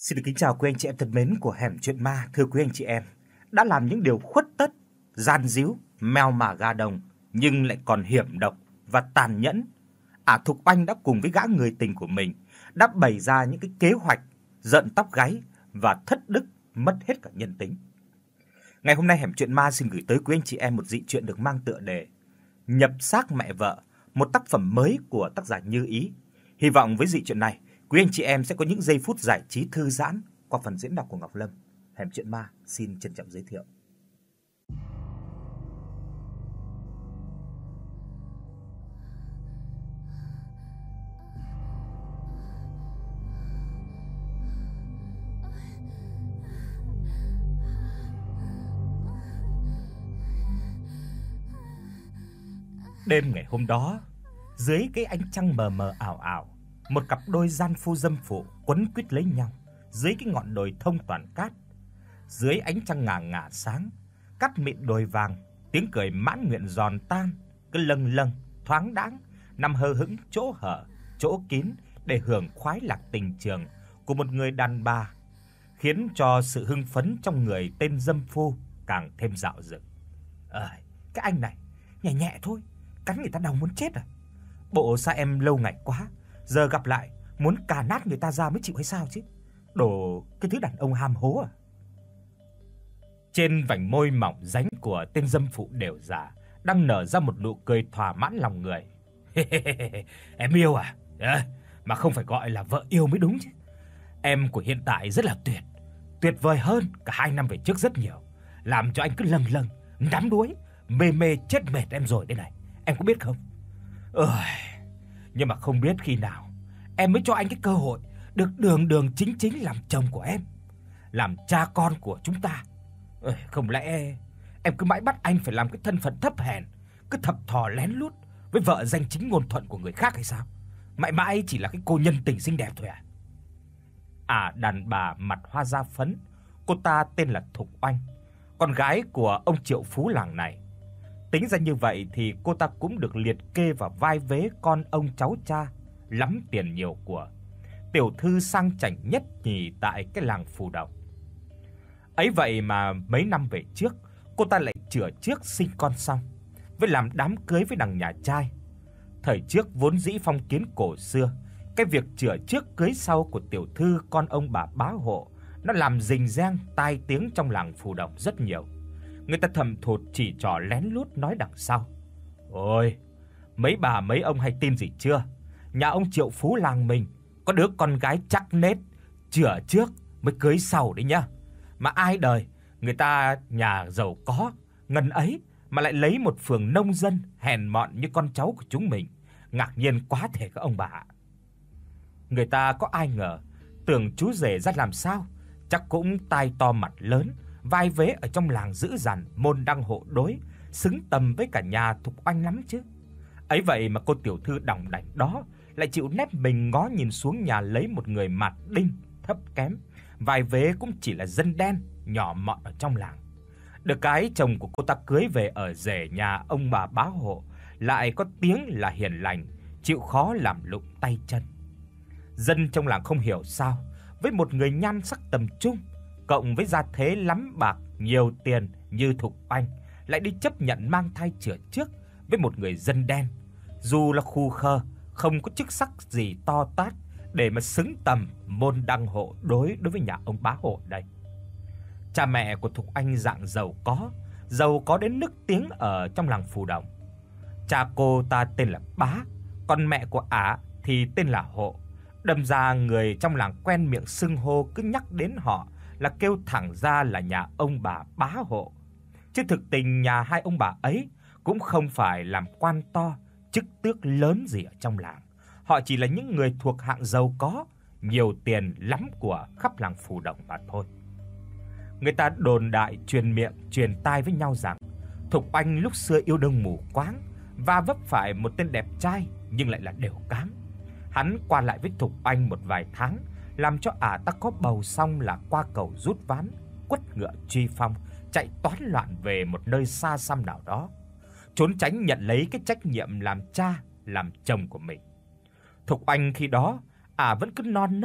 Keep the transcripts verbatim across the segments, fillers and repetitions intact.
Xin được kính chào quý anh chị em thân mến của Hẻm Chuyện Ma. Thưa quý anh chị em, đã làm những điều khuất tất, gian díu, mèo mả ga đồng nhưng lại còn hiểm độc và tàn nhẫn, Ả Thục Oanh đã cùng với gã người tình của mình đã bày ra những cái kế hoạch giận tóc gáy và thất đức, mất hết cả nhân tính. Ngày hôm nay Hẻm Chuyện Ma xin gửi tới quý anh chị em một dị truyện được mang tựa đề Nhập xác mẹ vợ, một tác phẩm mới của tác giả Như Ý. Hy vọng với dị truyện này, quý anh chị em sẽ có những giây phút giải trí thư giãn qua phần diễn đọc của Ngọc Lâm. Hẻm Chuyện Ma xin trân trọng giới thiệu. Đêm ngày hôm đó, dưới cái ánh trăng mờ mờ ảo ảo, một cặp đôi gian phu dâm phụ quấn quýt lấy nhau dưới cái ngọn đồi thông toàn cát. Dưới ánh trăng ngà ngà sáng, cát mịn đồi vàng, tiếng cười mãn nguyện giòn tan, cứ lâng lâng thoáng đãng nằm hờ hững chỗ hở, chỗ kín để hưởng khoái lạc tình trường của một người đàn bà, khiến cho sự hưng phấn trong người tên dâm phu càng thêm dạo dực. Ơi, cái anh này nhẹ nhẹ thôi, cắn người ta đau muốn chết à. Bộ sao em lâu ngày quá, giờ gặp lại muốn cà nát người ta ra mới chịu hay sao chứ? Đồ cái thứ đàn ông ham hố à. Trên vành môi mỏng ránh của tên dâm phụ đều già đang nở ra một nụ cười thỏa mãn lòng người. Em yêu à? À, mà không phải gọi là vợ yêu mới đúng chứ. Em của hiện tại rất là tuyệt, tuyệt vời hơn cả hai năm về trước rất nhiều, làm cho anh cứ lâng lâng đắm đuối, mê mê chết mệt em rồi đây này. Em có biết không? Ơi, nhưng mà không biết khi nào em mới cho anh cái cơ hội được đường đường chính chính làm chồng của em, làm cha con của chúng ta. Ơi, không lẽ em cứ mãi bắt anh phải làm cái thân phận thấp hèn, cứ thập thò lén lút với vợ danh chính ngôn thuận của người khác hay sao? Mãi mãi chỉ là cái cô nhân tình xinh đẹp thôi à? À, đàn bà mặt hoa da phấn, cô ta tên là Thục Oanh, con gái của ông triệu phú làng này. Tính ra như vậy thì cô ta cũng được liệt kê vào vai vế con ông cháu cha lắm tiền nhiều của, tiểu thư sang chảnh nhất nhì tại cái làng Phù Đồng. Ấy vậy mà mấy năm về trước, cô ta lại chữa trước sinh con xong, với làm đám cưới với đằng nhà trai. Thời trước vốn dĩ phong kiến cổ xưa, cái việc chữa trước cưới sau của tiểu thư con ông bà bá hộ nó làm rình rang tai tiếng trong làng Phù Đồng rất nhiều. Người ta thầm thụt chỉ trỏ lén lút nói đằng sau: "Ôi, mấy bà mấy ông hay tin gì chưa? Nhà ông triệu phú làng mình có đứa con gái chắc nết, chữa trước mới cưới sau đấy nhá. Mà ai đời, người ta nhà giàu có, ngần ấy mà lại lấy một phường nông dân hèn mọn như con cháu của chúng mình. Ngạc nhiên quá thể các ông bà." Người ta có ai ngờ, tưởng chú rể ra làm sao, chắc cũng tai to mặt lớn, vai vế ở trong làng dữ dằn, môn đăng hộ đối, xứng tầm với cả nhà Thục Oanh lắm chứ. Ấy vậy mà cô tiểu thư đỏng đảnh đó lại chịu nép mình ngó nhìn xuống nhà lấy một người mặt đinh, thấp kém, vai vế cũng chỉ là dân đen, nhỏ mọn ở trong làng. Được cái chồng của cô ta cưới về ở rể nhà ông bà bá hộ lại có tiếng là hiền lành, chịu khó làm lụng tay chân. Dân trong làng không hiểu sao, với một người nhan sắc tầm trung, cộng với gia thế lắm bạc, nhiều tiền như Thục Oanh, lại đi chấp nhận mang thai chữa trước với một người dân đen, dù là khu khơ, không có chức sắc gì to tát để mà xứng tầm môn đăng hộ đối đối với nhà ông bá hộ đây. Cha mẹ của Thục Oanh dạng giàu có, giàu có đến nức tiếng ở trong làng Phù Đồng. Cha cô ta tên là Bá, còn mẹ của ả thì tên là Hộ. Đâm ra người trong làng quen miệng xưng hô, cứ nhắc đến họ là kêu thẳng ra là nhà ông bà Bá Hộ. Chứ thực tình nhà hai ông bà ấy cũng không phải làm quan to, chức tước lớn gì ở trong làng. Họ chỉ là những người thuộc hạng giàu có, nhiều tiền lắm của khắp làng Phù Đồng mà thôi. Người ta đồn đại truyền miệng truyền tai với nhau rằng Thục Oanh lúc xưa yêu đương mù quáng và vấp phải một tên đẹp trai nhưng lại là đều cáng. Hắn qua lại với Thục Oanh một vài tháng, làm cho ả ta có bầu xong là qua cầu rút ván, quất ngựa truy phong, chạy toán loạn về một nơi xa xăm nào đó, trốn tránh nhận lấy cái trách nhiệm làm cha, làm chồng của mình. Thục Oanh khi đó ả vẫn cứ non nớt,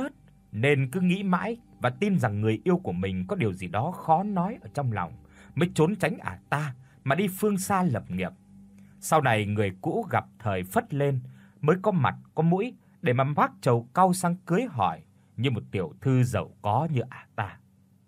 nên cứ nghĩ mãi và tin rằng người yêu của mình có điều gì đó khó nói ở trong lòng, mới trốn tránh ả ta mà đi phương xa lập nghiệp. Sau này người cũ gặp thời phất lên, mới có mặt có mũi để mà vác trầu cau sang cưới hỏi như một tiểu thư giàu có như ả ta.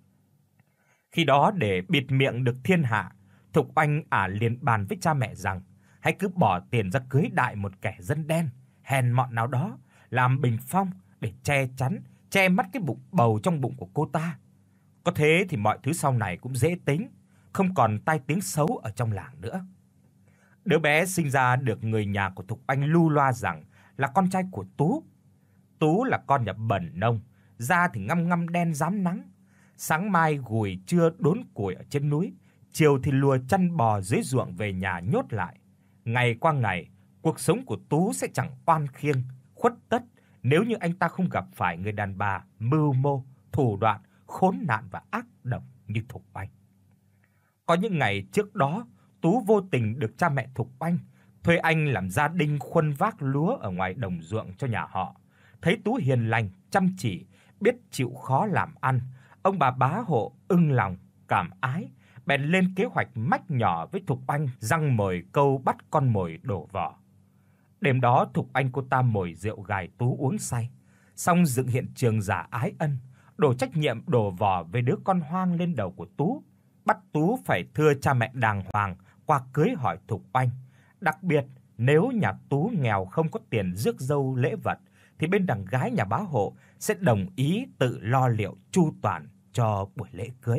Khi đó để bịt miệng được thiên hạ, Thục Oanh ả liền bàn với cha mẹ rằng hãy cứ bỏ tiền ra cưới đại một kẻ dân đen hèn mọn nào đó làm bình phong để che chắn, che mắt cái bụng bầu trong bụng của cô ta. Có thế thì mọi thứ sau này cũng dễ tính, không còn tai tiếng xấu ở trong làng nữa. Đứa bé sinh ra được người nhà của Thục Oanh lưu loa rằng là con trai của Tú. Tú là con nhà bần nông, da thì ngăm ngăm đen rám nắng. Sáng mai gùi trưa đốn củi ở trên núi, chiều thì lùa chăn bò dưới ruộng về nhà nhốt lại. Ngày qua ngày, cuộc sống của Tú sẽ chẳng oan khiêng, khuất tất nếu như anh ta không gặp phải người đàn bà mưu mô, thủ đoạn, khốn nạn và ác độc như Thục Oanh. Có những ngày trước đó, Tú vô tình được cha mẹ Thục Oanh thuê anh làm gia đinh khuân vác lúa ở ngoài đồng ruộng cho nhà họ. Thấy Tú hiền lành, chăm chỉ, biết chịu khó làm ăn, ông bà bá hộ ưng lòng, cảm ái, bèn lên kế hoạch mách nhỏ với Thục Oanh răng mồi câu bắt con mồi đổ vỏ. Đêm đó Thục Oanh cô ta mồi rượu gài Tú uống say, xong dựng hiện trường giả ái ân, đổ trách nhiệm đổ vỏ về đứa con hoang lên đầu của Tú, bắt Tú phải thưa cha mẹ đàng hoàng qua cưới hỏi Thục Oanh. Đặc biệt, nếu nhà Tú nghèo không có tiền rước dâu lễ vật thì bên đằng gái nhà bá hộ sẽ đồng ý tự lo liệu chu toàn cho buổi lễ cưới.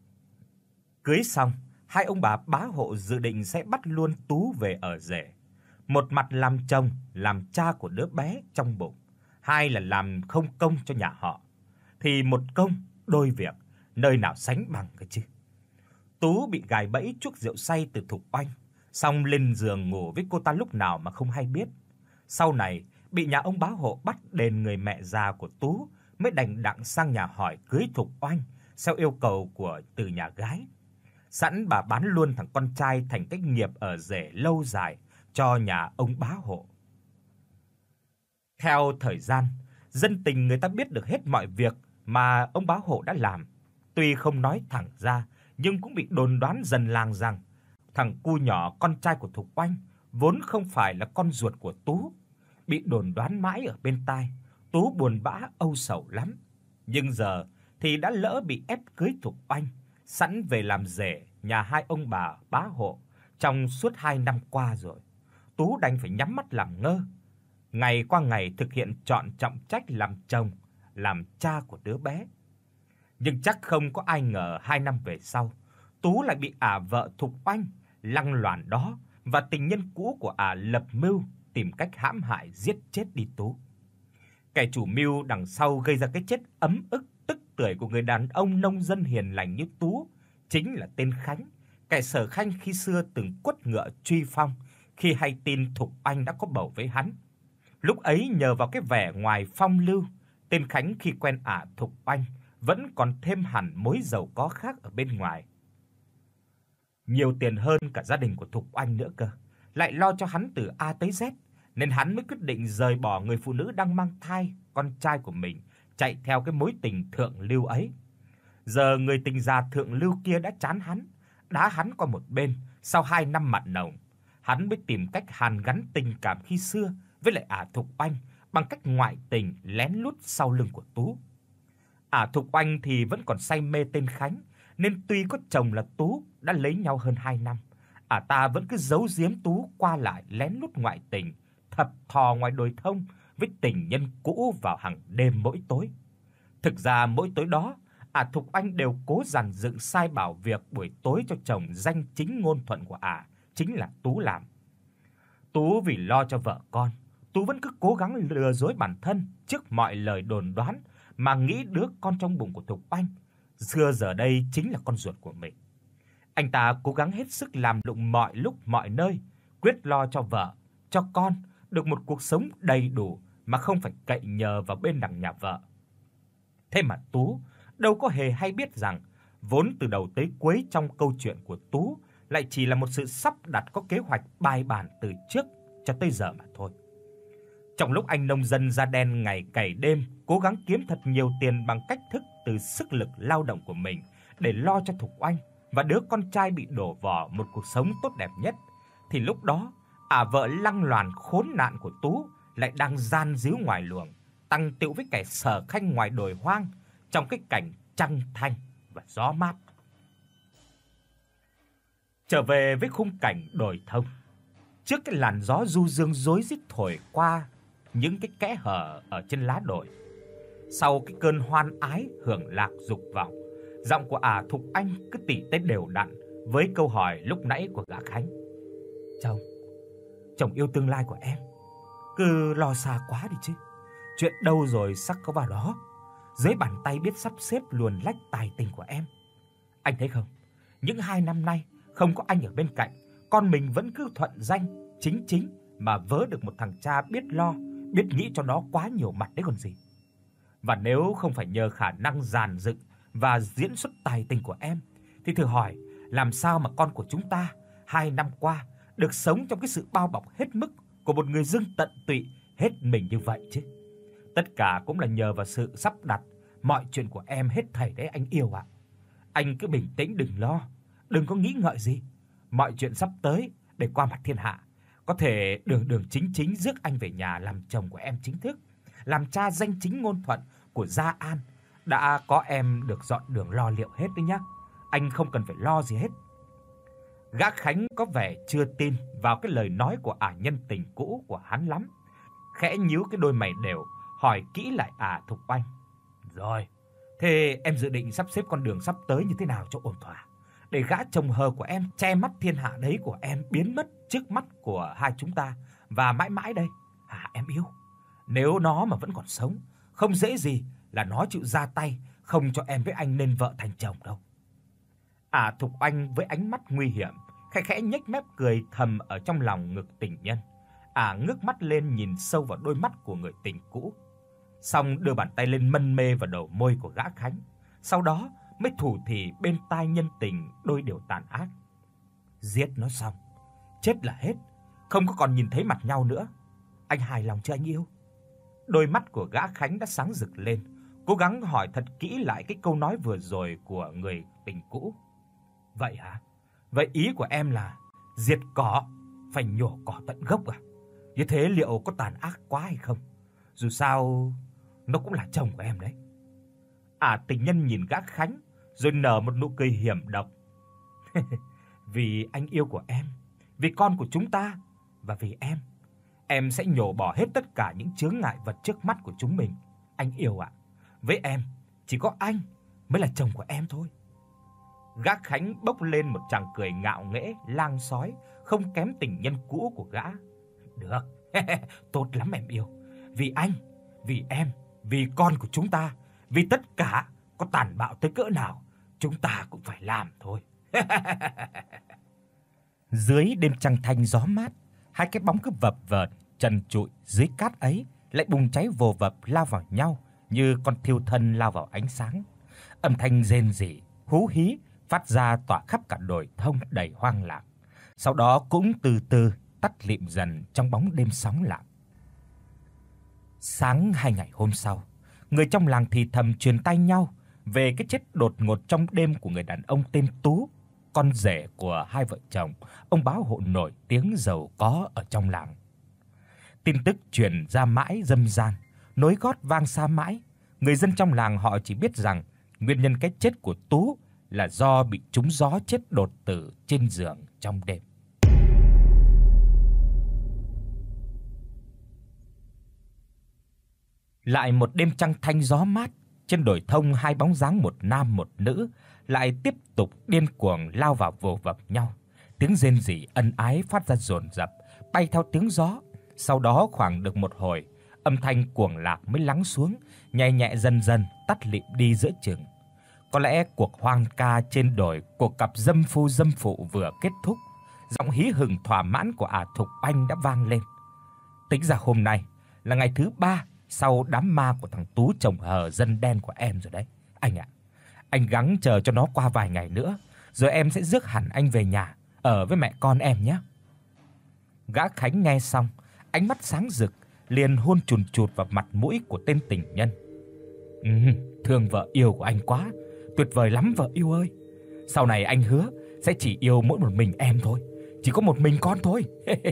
Cưới xong, hai ông bà bá hộ dự định sẽ bắt luôn Tú về ở rể. Một mặt làm chồng, làm cha của đứa bé trong bụng, hai là làm không công cho nhà họ. Thì một công, đôi việc, nơi nào sánh bằng cơ chứ. Tú bị gài bẫy chuốc rượu say từ Thục Oanh, xong lên giường ngủ với cô ta lúc nào mà không hay biết. Sau này bị nhà ông bá hộ bắt đền người mẹ già của Tú, mới đành đặng sang nhà hỏi cưới Thục Oanh theo yêu cầu của từ nhà gái. Sẵn bà bán luôn thằng con trai thành cách nghiệp ở rể lâu dài cho nhà ông bá hộ. Theo thời gian, dân tình người ta biết được hết mọi việc mà ông bá hộ đã làm. Tuy không nói thẳng ra, nhưng cũng bị đồn đoán dần làng rằng thằng cu nhỏ con trai của Thục Oanh vốn không phải là con ruột của Tú. Bị đồn đoán mãi ở bên tai, Tú buồn bã âu sầu lắm. Nhưng giờ thì đã lỡ bị ép cưới Thục Oanh, sẵn về làm rể nhà hai ông bà bá hộ trong suốt hai năm qua rồi. Tú đành phải nhắm mắt làm ngơ, ngày qua ngày thực hiện trọn trọng trách làm chồng, làm cha của đứa bé. Nhưng chắc không có ai ngờ hai năm về sau, Tú lại bị ả vợ Thục Oanh lăng loàn đó và tình nhân cũ của ả lập mưu tìm cách hãm hại giết chết đi Tú. Kẻ chủ mưu đằng sau gây ra cái chết ấm ức tức tưởi của người đàn ông nông dân hiền lành như Tú chính là tên Khánh, kẻ Sở Khanh khi xưa từng quất ngựa truy phong khi hay tin Thục Oanh đã có bầu với hắn. Lúc ấy nhờ vào cái vẻ ngoài phong lưu, tên Khánh khi quen ả Thục Oanh vẫn còn thêm hẳn mối giàu có khác ở bên ngoài. Nhiều tiền hơn cả gia đình của Thục Oanh nữa cơ, lại lo cho hắn từ A tới Z, nên hắn mới quyết định rời bỏ người phụ nữ đang mang thai con trai của mình, chạy theo cái mối tình thượng lưu ấy. Giờ người tình già thượng lưu kia đã chán hắn, đá hắn qua một bên, sau hai năm mặn nồng, hắn mới tìm cách hàn gắn tình cảm khi xưa với lại ả Thục Oanh bằng cách ngoại tình lén lút sau lưng của Tú. Ả Thục Oanh thì vẫn còn say mê tên Khánh, nên tuy có chồng là Tú đã lấy nhau hơn hai năm, ả ta vẫn cứ giấu giếm Tú qua lại lén lút ngoại tình, thập thò ngoài đồi thông với tình nhân cũ vào hàng đêm mỗi tối. Thực ra mỗi tối đó, ả Thục Oanh đều cố dàn dựng sai bảo việc buổi tối cho chồng danh chính ngôn thuận của ả chính là Tú làm. Tú vì lo cho vợ con, Tú vẫn cứ cố gắng lừa dối bản thân trước mọi lời đồn đoán mà nghĩ đứa con trong bụng của Thục Oanh xưa giờ đây chính là con ruột của mình. Anh ta cố gắng hết sức làm lụng mọi lúc mọi nơi, quyết lo cho vợ, cho con được một cuộc sống đầy đủ mà không phải cậy nhờ vào bên đằng nhà vợ. Thế mà Tú đâu có hề hay biết rằng vốn từ đầu tới cuối trong câu chuyện của Tú lại chỉ là một sự sắp đặt có kế hoạch bài bản từ trước cho tới giờ mà thôi. Trong lúc anh nông dân da đen ngày cày đêm, cố gắng kiếm thật nhiều tiền bằng cách thức từ sức lực lao động của mình để lo cho Thục Oanh và đứa con trai bị đổ vỏ một cuộc sống tốt đẹp nhất, thì lúc đó, ả vợ lăng loàn khốn nạn của Tú lại đang gian díu ngoài luồng, tăng tựu với kẻ sở khanh ngoài đồi hoang trong cái cảnh trăng thanh và gió mát. Trở về với khung cảnh đồi thông, trước cái làn gió du dương rối rít thổi qua những cái kẽ hở ở trên lá đồi. Sau cái cơn hoan ái hưởng lạc dục vọng, giọng của ả Thục Anh cứ tỉ tê đều đặn với câu hỏi lúc nãy của gã Khánh. "Chồng, chồng yêu tương lai của em, cứ lo xa quá đi chứ. Chuyện đâu rồi sắc có vào đó, dưới bàn tay biết sắp xếp luồn lách tài tình của em. Anh thấy không, những hai năm nay không có anh ở bên cạnh, con mình vẫn cứ thuận danh chính chính mà vớ được một thằng cha biết lo, biết nghĩ cho nó quá nhiều mặt đấy còn gì. Và nếu không phải nhờ khả năng dàn dựng và diễn xuất tài tình của em, thì thử hỏi làm sao mà con của chúng ta hai năm qua được sống trong cái sự bao bọc hết mức của một người dưng tận tụy hết mình như vậy chứ. Tất cả cũng là nhờ vào sự sắp đặt mọi chuyện của em hết thảy đấy anh yêu ạ. Anh cứ bình tĩnh đừng lo, đừng có nghĩ ngợi gì. Mọi chuyện sắp tới để qua mặt thiên hạ, có thể đường đường chính chính rước anh về nhà làm chồng của em chính thức, làm cha danh chính ngôn thuận của Gia An. Đã có em được dọn đường lo liệu hết đấy nhá. Anh không cần phải lo gì hết." Gã Khánh có vẻ chưa tin vào cái lời nói của ả nhân tình cũ của hắn lắm, khẽ nhíu cái đôi mày đều, hỏi kỹ lại ả Thục Oanh. "Rồi, thế em dự định sắp xếp con đường sắp tới như thế nào cho ổn thỏa, để gã chồng hờ của em che mắt thiên hạ đấy của em biến mất trước mắt của hai chúng ta và mãi mãi đây hả em yêu? Nếu nó mà vẫn còn sống, không dễ gì là nó chịu ra tay không cho em với anh nên vợ thành chồng đâu." Ả Thục Oanh với ánh mắt nguy hiểm, khẽ khẽ nhếch mép cười thầm ở trong lòng ngực tình nhân. Ả ngước mắt lên nhìn sâu vào đôi mắt của người tình cũ, xong đưa bàn tay lên mân mê vào đầu môi của gã Khánh, sau đó mới thủ thỉ bên tai nhân tình đôi điều tàn ác. "Giết nó xong, chết là hết, không có còn nhìn thấy mặt nhau nữa. Anh hài lòng chưa anh yêu?" Đôi mắt của gã Khánh đã sáng rực lên, cố gắng hỏi thật kỹ lại cái câu nói vừa rồi của người tình cũ. "Vậy hả? Vậy ý của em là diệt cỏ phải nhổ cỏ tận gốc à? Như thế liệu có tàn ác quá hay không? Dù sao nó cũng là chồng của em đấy." Ả tình nhân nhìn gã Khánh rồi nở một nụ cười hiểm độc. "Vì anh yêu của em, vì con của chúng ta và vì em, em sẽ nhổ bỏ hết tất cả những chướng ngại vật trước mắt của chúng mình. Anh yêu ạ. Với em, chỉ có anh mới là chồng của em thôi." Gã Khánh bốc lên một tràng cười ngạo nghễ lang sói, không kém tình nhân cũ của gã. "Được, tốt lắm em yêu. Vì anh, vì em, vì con của chúng ta, vì tất cả, có tàn bạo tới cỡ nào, chúng ta cũng phải làm thôi." Dưới đêm trăng thanh gió mát, hai cái bóng cứ vập vờn trần trụi dưới cát ấy lại bùng cháy vồ vập lao vào nhau như con thiêu thân lao vào ánh sáng. Âm thanh rên rỉ, hú hí phát ra tỏa khắp cả đồi thông đầy hoang lạc, sau đó cũng từ từ tắt lịm dần trong bóng đêm sóng lặng. Sáng hai ngày hôm sau, người trong làng thì thầm truyền tai nhau về cái chết đột ngột trong đêm của người đàn ông tên Tú, con rể của hai vợ chồng ông báo hộ nổi tiếng giàu có ở trong làng. Tin tức truyền ra mãi râm ran, nối gót vang xa mãi. Người dân trong làng họ chỉ biết rằng nguyên nhân cái chết của Tú là do bị trúng gió chết đột tử trên giường trong đêm. Lại một đêm trăng thanh gió mát, trên đồi thông hai bóng dáng một nam một nữ lại tiếp tục điên cuồng lao vào vồ vập nhau. Tiếng rên rỉ ân ái phát ra dồn dập, bay theo tiếng gió. Sau đó khoảng được một hồi, âm thanh cuồng lạc mới lắng xuống, nhẹ nhẹ dần dần tắt lịm đi giữa chừng. Có lẽ cuộc hoang ca trên đồi của cặp dâm phu dâm phụ vừa kết thúc, giọng hí hửng thỏa mãn của Ả Thục Anh đã vang lên. Tính ra hôm nay là ngày thứ ba sau đám ma của thằng Tú chồng hờ dân đen của em rồi đấy. Anh ạ, anh gắng chờ cho nó qua vài ngày nữa, rồi em sẽ rước hẳn anh về nhà ở với mẹ con em nhé. Gã Khánh nghe xong, ánh mắt sáng rực, liền hôn chùn chụt vào mặt mũi của tên tình nhân. "Ừ, thương vợ yêu của anh quá, tuyệt vời lắm vợ yêu ơi. Sau này anh hứa sẽ chỉ yêu mỗi một mình em thôi, chỉ có một mình con thôi."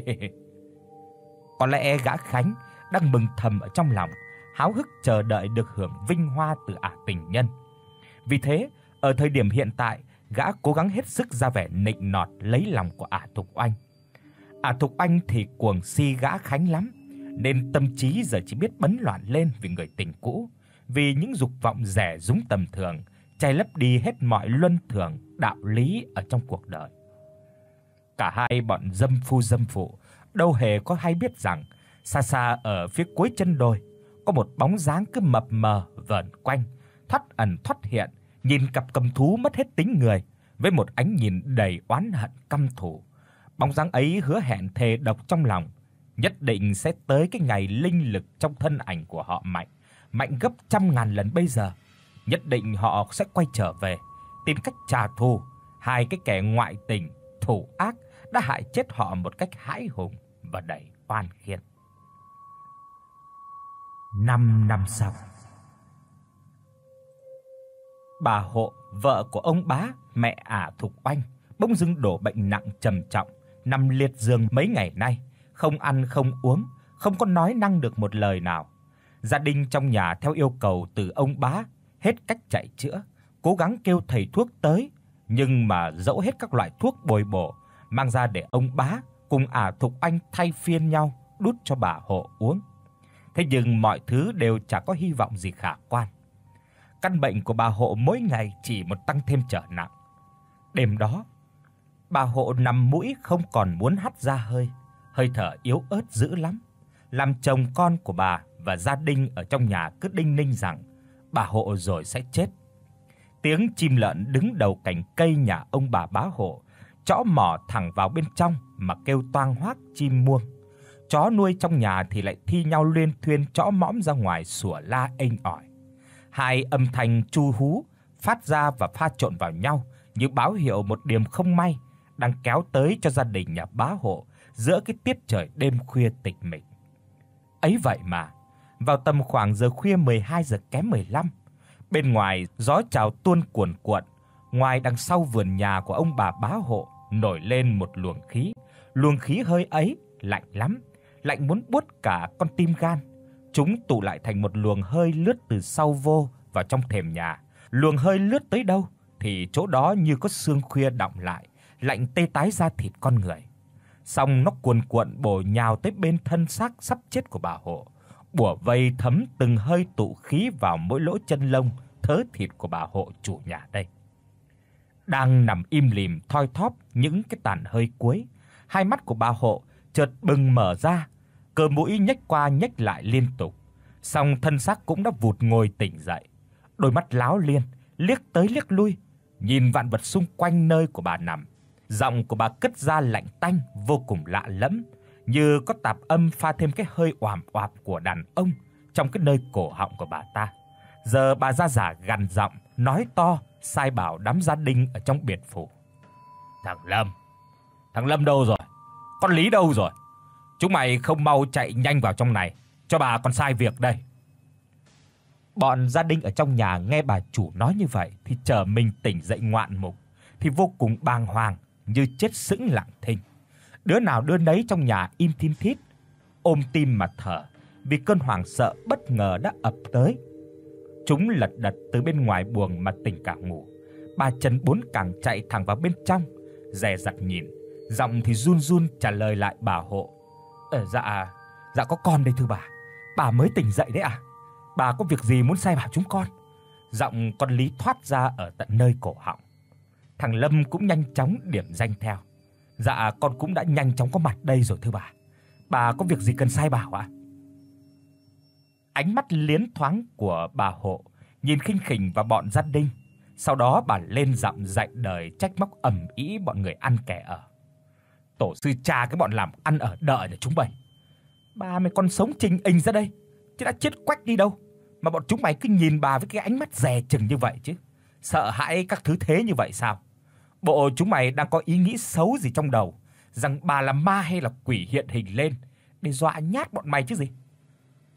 Có lẽ gã Khánh đang mừng thầm ở trong lòng, háo hức chờ đợi được hưởng vinh hoa từ ả tình nhân. Vì thế, ở thời điểm hiện tại, gã cố gắng hết sức ra vẻ nịnh nọt lấy lòng của ả Thục Oanh. Ả Thục Oanh thì cuồng si gã Khánh lắm, nên tâm trí giờ chỉ biết bấn loạn lên vì người tình cũ, vì những dục vọng rẻ rúng tầm thường, che lấp đi hết mọi luân thường, đạo lý ở trong cuộc đời. Cả hai bọn dâm phu dâm phụ đâu hề có hay biết rằng xa xa ở phía cuối chân đồi có một bóng dáng cứ mập mờ vờn quanh, thoắt ẩn thoắt hiện, nhìn cặp cầm thú mất hết tính người với một ánh nhìn đầy oán hận căm thù. Bóng dáng ấy hứa hẹn thề độc trong lòng, nhất định sẽ tới cái ngày linh lực trong thân ảnh của họ mạnh, mạnh gấp trăm ngàn lần bây giờ. Nhất định họ sẽ quay trở về, tìm cách trả thù hai cái kẻ ngoại tình thủ ác đã hại chết họ một cách hãi hùng và đầy oan khiên. Năm năm sau, bà Hộ, vợ của ông Bá, mẹ ả Thục Oanh, bỗng dưng đổ bệnh nặng trầm trọng, nằm liệt giường mấy ngày nay, không ăn không uống, không có nói năng được một lời nào. Gia đình trong nhà theo yêu cầu từ ông Bá hết cách chạy chữa, cố gắng kêu thầy thuốc tới, nhưng mà dẫu hết các loại thuốc bồi bổ mang ra để ông Bá cùng ả Thục Oanh thay phiên nhau đút cho bà Hộ uống. Thế nhưng mọi thứ đều chả có hy vọng gì khả quan. Căn bệnh của bà Hộ mỗi ngày chỉ một tăng thêm trở nặng. Đêm đó, bà Hộ nằm mũi không còn muốn hắt ra hơi, hơi thở yếu ớt dữ lắm, làm chồng con của bà và gia đình ở trong nhà cứ đinh ninh rằng bà Hộ rồi sẽ chết. Tiếng chim lợn đứng đầu cành cây nhà ông bà Bá Hộ chõ mỏ thẳng vào bên trong mà kêu toang hoác chim muông. Chó nuôi trong nhà thì lại thi nhau luyên thuyên chõ mõm ra ngoài sủa la inh ỏi. Hai âm thanh chu hú phát ra và pha trộn vào nhau như báo hiệu một điểm không may đang kéo tới cho gia đình nhà Bá Hộ giữa cái tiết trời đêm khuya tịch mịch. Ấy vậy mà, vào tầm khoảng giờ khuya mười hai giờ kém mười lăm, bên ngoài gió chào tuôn cuồn cuộn, ngoài đằng sau vườn nhà của ông bà Bá Hộ nổi lên một luồng khí, luồng khí hơi ấy lạnh lắm, lạnh muốn buốt cả con tim gan. Chúng tụ lại thành một luồng hơi lướt từ sau vô vào trong thềm nhà. Luồng hơi lướt tới đâu thì chỗ đó như có sương khuya đọng lại, lạnh tê tái da thịt con người. Xong nó cuồn cuộn bổ nhào tới bên thân xác sắp chết của bà Hộ, bủa vây thấm từng hơi tụ khí vào mỗi lỗ chân lông thớ thịt của bà Hộ chủ nhà đây. Đang nằm im lìm thoi thóp những cái tàn hơi cuối, hai mắt của bà Hộ chợt bừng mở ra, cơ mũi nhếch qua nhếch lại liên tục, xong thân xác cũng đã vụt ngồi tỉnh dậy. Đôi mắt láo liên, liếc tới liếc lui, nhìn vạn vật xung quanh nơi của bà nằm. Giọng của bà cất ra lạnh tanh vô cùng lạ lẫm, như có tạp âm pha thêm cái hơi oảm oạp của đàn ông trong cái nơi cổ họng của bà ta. Giờ bà ra giả gằn giọng, nói to, sai bảo đám gia đình ở trong biệt phủ. "Thằng Lâm, thằng Lâm đâu rồi? Con Lý đâu rồi? Chúng mày không mau chạy nhanh vào trong này, cho bà còn sai việc đây." Bọn gia đình ở trong nhà nghe bà chủ nói như vậy thì chờ mình tỉnh dậy ngoạn mục, thì vô cùng bàng hoàng như chết sững lặng thinh. Đứa nào đứa nấy trong nhà im thin thít, ôm tim mà thở, vì cơn hoảng sợ bất ngờ đã ập tới. Chúng lật đật từ bên ngoài buồng mà tỉnh cả ngủ. Bà chân bốn cẳng chạy thẳng vào bên trong, dè dặt nhìn, giọng thì run run trả lời lại bà Hộ. "Ờ dạ, dạ có con đây thưa bà. Bà mới tỉnh dậy đấy à? Bà có việc gì muốn sai bảo chúng con?" Giọng con Lý thoát ra ở tận nơi cổ họng. Thằng Lâm cũng nhanh chóng điểm danh theo. "Dạ con cũng đã nhanh chóng có mặt đây rồi thưa bà. Bà có việc gì cần sai bảo ạ?" Ánh mắt liến thoáng của bà Hộ nhìn khinh khỉnh vào bọn gia đình, sau đó bà lên giọng dạy đời trách móc ầm ĩ bọn người ăn kẻ ở. "Tổ sư cha cái bọn làm ăn ở đợi để chúng mày. Bà mày còn sống trình ình ra đây, chứ đã chết quách đi đâu mà bọn chúng mày cứ nhìn bà với cái ánh mắt dè chừng như vậy chứ. Sợ hãi các thứ thế như vậy sao? Bộ chúng mày đang có ý nghĩ xấu gì trong đầu, rằng bà là ma hay là quỷ hiện hình lên để dọa nhát bọn mày chứ gì?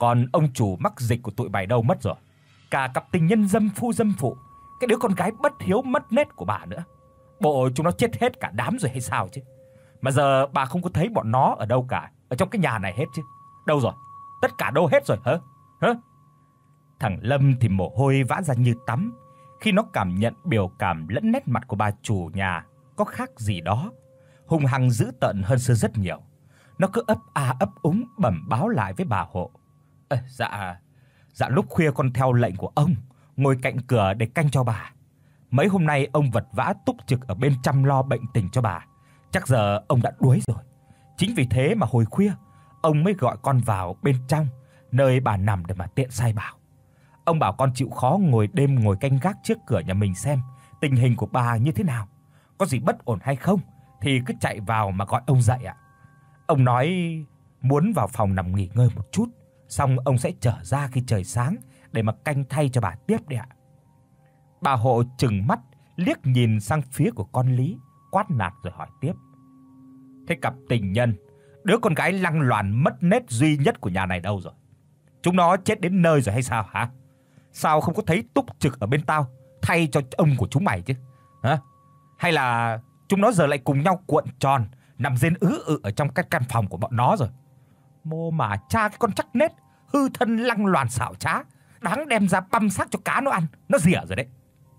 Còn ông chủ mắc dịch của tụi mày đâu mất rồi? Cả cặp tình nhân dâm phu dâm phụ, cái đứa con gái bất hiếu mất nết của bà nữa. Bộ chúng nó chết hết cả đám rồi hay sao chứ? Mà giờ bà không có thấy bọn nó ở đâu cả, ở trong cái nhà này hết chứ. Đâu rồi? Tất cả đâu hết rồi hả? Hả? Thằng Lâm thì mồ hôi vã ra như tắm khi nó cảm nhận biểu cảm lẫn nét mặt của bà chủ nhà có khác gì đó, hung hăng dữ tợn hơn xưa rất nhiều. Nó cứ ấp a ấp úng bẩm báo lại với bà hộ. "Ơ dạ, dạ lúc khuya con theo lệnh của ông ngồi cạnh cửa để canh cho bà. Mấy hôm nay ông vật vã túc trực ở bên chăm lo bệnh tình cho bà. Chắc giờ ông đã đuối rồi. Chính vì thế mà hồi khuya ông mới gọi con vào bên trong nơi bà nằm để mà tiện sai bảo. Ông bảo con chịu khó ngồi đêm ngồi canh gác trước cửa nhà mình xem tình hình của bà như thế nào, có gì bất ổn hay không thì cứ chạy vào mà gọi ông dậy ạ. Ông nói muốn vào phòng nằm nghỉ ngơi một chút, xong ông sẽ trở ra khi trời sáng để mà canh thay cho bà tiếp đấy ạ." Bà hộ trừng mắt liếc nhìn sang phía của con Lý, quát nạt rồi hỏi tiếp. "Thế cặp tình nhân, đứa con gái lăng loàn mất nết duy nhất của nhà này đâu rồi? Chúng nó chết đến nơi rồi hay sao hả? Sao không có thấy túc trực ở bên tao thay cho ông của chúng mày chứ? Hả? Hay là chúng nó giờ lại cùng nhau cuộn tròn nằm rên ứ ự ở trong cái căn phòng của bọn nó rồi? Mô mà cha cái con chắc nết, hư thân lăng loàn xảo trá, đáng đem ra băm xác cho cá nó ăn, nó rỉa rồi đấy."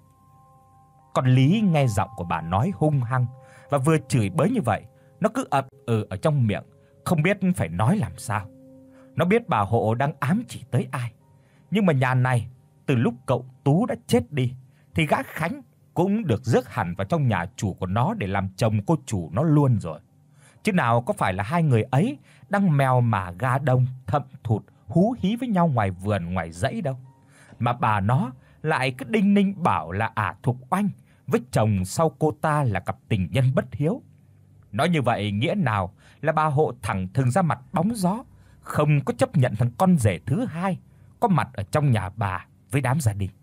Con Lý nghe giọng của bà nói hung hăng và vừa chửi bới như vậy, nó cứ ậm ừ ở trong miệng, không biết phải nói làm sao. Nó biết bà hộ đang ám chỉ tới ai, nhưng mà nhà này từ lúc cậu Tú đã chết đi thì gã Khánh cũng được rước hẳn vào trong nhà chủ của nó để làm chồng cô chủ nó luôn rồi. Chứ nào có phải là hai người ấy đang mèo mả gà đông thậm thụt hú hí với nhau ngoài vườn ngoài dãy đâu. Mà bà nó lại cứ đinh ninh bảo là ả Thục Oanh với chồng sau cô ta là cặp tình nhân bất hiếu. Nói như vậy nghĩa nào là bà hộ thẳng thừng ra mặt bóng gió, không có chấp nhận thằng con rể thứ hai có mặt ở trong nhà bà với đám gia đình.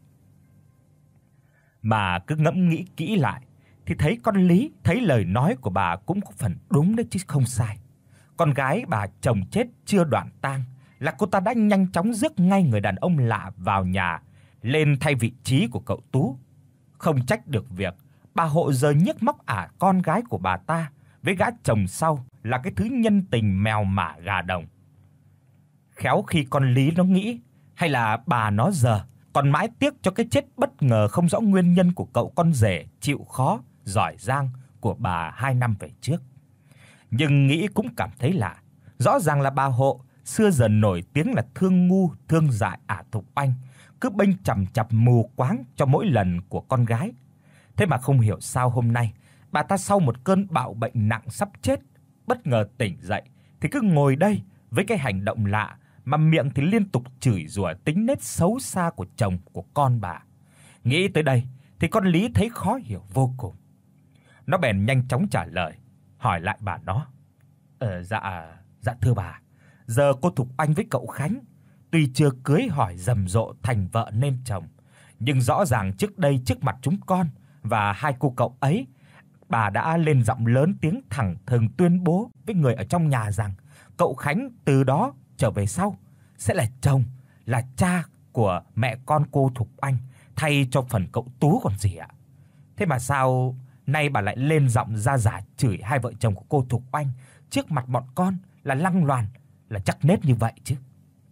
Mà cứ ngẫm nghĩ kỹ lại thì thấy con Lý thấy lời nói của bà cũng có phần đúng đấy chứ không sai. Con gái bà chồng chết chưa đoạn tang là cô ta đã nhanh chóng rước ngay người đàn ông lạ vào nhà lên thay vị trí của cậu Tú. Không trách được việc bà hộ giờ nhức móc ả con gái của bà ta với gã chồng sau là cái thứ nhân tình mèo mả gà đồng. Khéo khi con Lý nó nghĩ hay là bà nó giờ còn mãi tiếc cho cái chết bất ngờ không rõ nguyên nhân của cậu con rể chịu khó giỏi giang của bà hai năm về trước. Nhưng nghĩ cũng cảm thấy lạ, rõ ràng là bà hộ xưa giờ nổi tiếng là thương ngu thương dại ả Thục Oanh, cứ bênh chằm chằm mù quáng cho mỗi lần của con gái. Thế mà không hiểu sao hôm nay bà ta sau một cơn bạo bệnh nặng sắp chết, bất ngờ tỉnh dậy thì cứ ngồi đây với cái hành động lạ mà miệng thì liên tục chửi rủa tính nết xấu xa của chồng của con bà. Nghĩ tới đây thì con Lý thấy khó hiểu vô cùng. Nó bèn nhanh chóng trả lời, hỏi lại bà nó. "Ờ dạ, dạ thưa bà, giờ cô Thục Oanh với cậu Khánh tuy chưa cưới hỏi rầm rộ thành vợ nên chồng, nhưng rõ ràng trước đây trước mặt chúng con và hai cô cậu ấy, bà đã lên giọng lớn tiếng thẳng thừng tuyên bố với người ở trong nhà rằng cậu Khánh từ đó trở về sau sẽ là chồng, là cha của mẹ con cô Thục Oanh thay cho phần cậu Tú còn gì ạ. Thế mà sao nay bà lại lên giọng ra giả chửi hai vợ chồng của cô Thục Oanh trước mặt bọn con là lăng loàn, là chắc nết như vậy chứ?"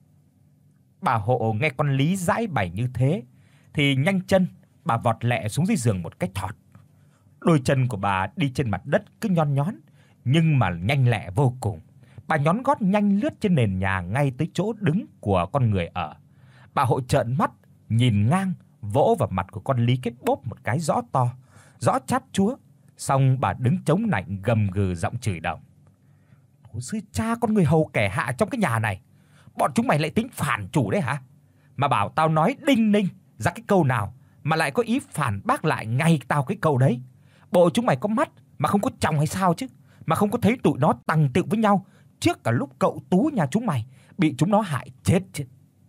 Bà hộ nghe con Lý giãi bày như thế thì nhanh chân bà vọt lẹ xuống dưới giường một cái thọt. Đôi chân của bà đi trên mặt đất cứ nhon nhón nhưng mà nhanh lẹ vô cùng. Bà nhón gót nhanh lướt trên nền nhà ngay tới chỗ đứng của con người ở. Bà hộ trợn mắt nhìn ngang vỗ vào mặt của con Lý cái bốp một cái rõ to, rõ chát chúa, xong bà đứng chống nạnh gầm gừ giọng chửi đồng. "Ôi sư cha con người hầu kẻ hạ trong cái nhà này, bọn chúng mày lại tính phản chủ đấy hả? Mà bảo tao nói đinh ninh ra cái câu nào mà lại có ý phản bác lại ngay tao cái câu đấy. Bộ chúng mày có mắt mà không có tròng hay sao chứ, mà không có thấy tụi nó tằng tiệu với nhau trước cả lúc cậu Tú nhà chúng mày bị chúng nó hại chết chứ."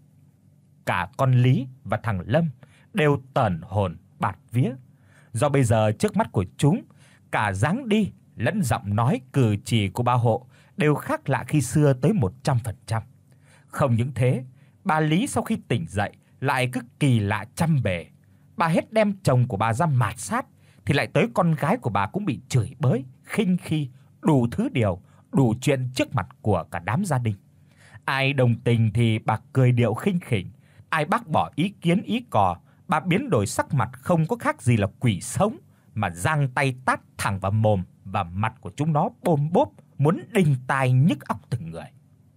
Cả con Lý và thằng Lâm đều tởn hồn bạt vía. Do bây giờ trước mắt của chúng, cả dáng đi lẫn giọng nói cử chỉ của bà hộ đều khác lạ khi xưa tới một trăm phần trăm. Không những thế, bà Lý sau khi tỉnh dậy lại cứ kỳ lạ trăm bề. Bà hết đem chồng của bà ra mạt sát thì lại tới con gái của bà cũng bị chửi bới, khinh khi, đủ thứ điều, đủ chuyện trước mặt của cả đám gia đình. Ai đồng tình thì bà cười điệu khinh khỉnh, ai bác bỏ ý kiến ý cò, bà biến đổi sắc mặt không có khác gì là quỷ sống, mà giang tay tát thẳng vào mồm và mặt của chúng nó bôm bốp, muốn đinh tai nhức óc từng người.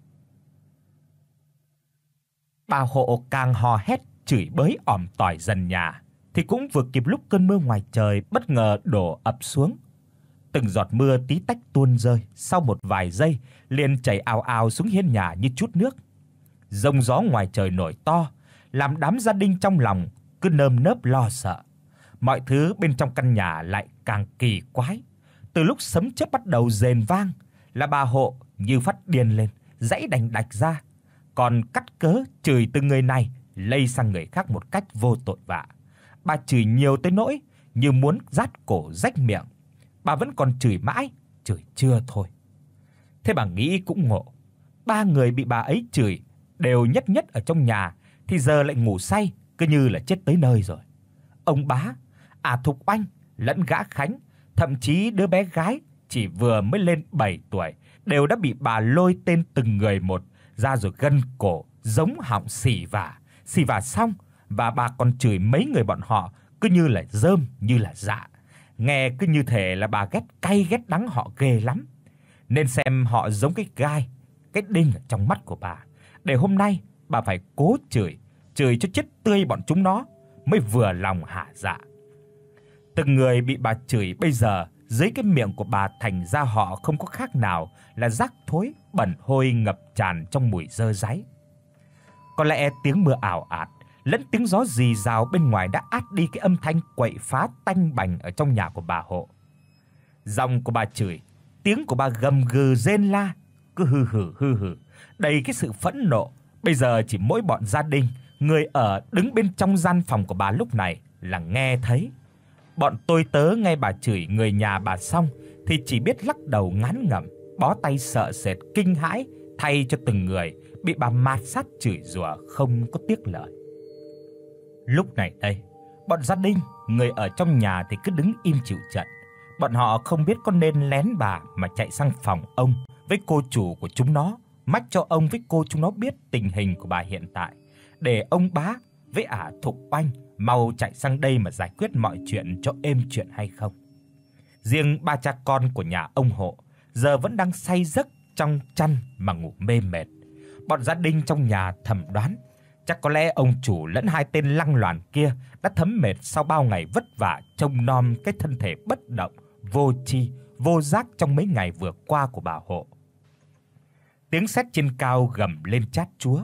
Bà Hộ càng hò hét chửi bới ỏm tỏi dần nhà thì cũng vừa kịp lúc cơn mưa ngoài trời bất ngờ đổ ập xuống. Từng giọt mưa tí tách tuôn rơi, sau một vài giây liền chảy ào ào xuống hiên nhà như chút nước. Giông gió ngoài trời nổi to, làm đám gia đình trong lòng cứ nơm nớp lo sợ. Mọi thứ bên trong căn nhà lại càng kỳ quái. Từ lúc sấm chớp bắt đầu rền vang là bà Hộ như phát điên lên, giãy đành đạch ra, còn cắt cớ chửi từ người này lây sang người khác một cách vô tội vạ. Bà chửi nhiều tới nỗi như muốn rát cổ rách miệng. Bà vẫn còn chửi mãi, chửi chưa thôi. Thế bà nghĩ cũng ngộ, ba người bị bà ấy chửi đều nhất nhất ở trong nhà thì giờ lại ngủ say, cứ như là chết tới nơi rồi. Ông Bá, à Thục Oanh lẫn gã Khánh, thậm chí đứa bé gái chỉ vừa mới lên bảy tuổi đều đã bị bà lôi tên từng người một ra rồi gân cổ, giống họng xỉ vả. Xỉ vả xong và bà còn chửi mấy người bọn họ cứ như là rơm như là dạ. Nghe cứ như thể là bà ghét cay ghét đắng họ ghê lắm. Nên xem họ giống cái gai, cái đinh ở trong mắt của bà, để hôm nay bà phải cố chửi, chửi cho chết tươi bọn chúng nó mới vừa lòng hạ dạ. Từng người bị bà chửi bây giờ dưới cái miệng của bà thành ra họ không có khác nào là rác thối bẩn hôi ngập tràn trong mùi dơ dáy. Có lẽ tiếng mưa ảo ạt lẫn tiếng gió rì rào bên ngoài đã át đi cái âm thanh quậy phá tanh bành ở trong nhà của bà Hộ. Giọng của bà chửi, tiếng của bà gầm gừ rên la, cứ hừ hừ hừ hừ, đầy cái sự phẫn nộ. Bây giờ chỉ mỗi bọn gia đình, người ở đứng bên trong gian phòng của bà lúc này là nghe thấy. Bọn tôi tớ nghe bà chửi người nhà bà xong thì chỉ biết lắc đầu ngán ngẩm, bó tay sợ sệt kinh hãi thay cho từng người bị bà mạt sát chửi rủa không có tiếc lời. Lúc này đây, bọn gia đình, người ở trong nhà thì cứ đứng im chịu trận. Bọn họ không biết có nên lén bà mà chạy sang phòng ông với cô chủ của chúng nó, mách cho ông với cô chúng nó biết tình hình của bà hiện tại, để ông Bá với ả Thục Oanh mau chạy sang đây mà giải quyết mọi chuyện cho êm chuyện hay không. Riêng ba cha con của nhà ông Hộ giờ vẫn đang say giấc trong chăn mà ngủ mê mệt. Bọn gia đình trong nhà thầm đoán chắc có lẽ ông chủ lẫn hai tên lăng loàn kia đã thấm mệt sau bao ngày vất vả trông nom cái thân thể bất động, vô tri, vô giác trong mấy ngày vừa qua của bà Hộ. Tiếng sét trên cao gầm lên chát chúa.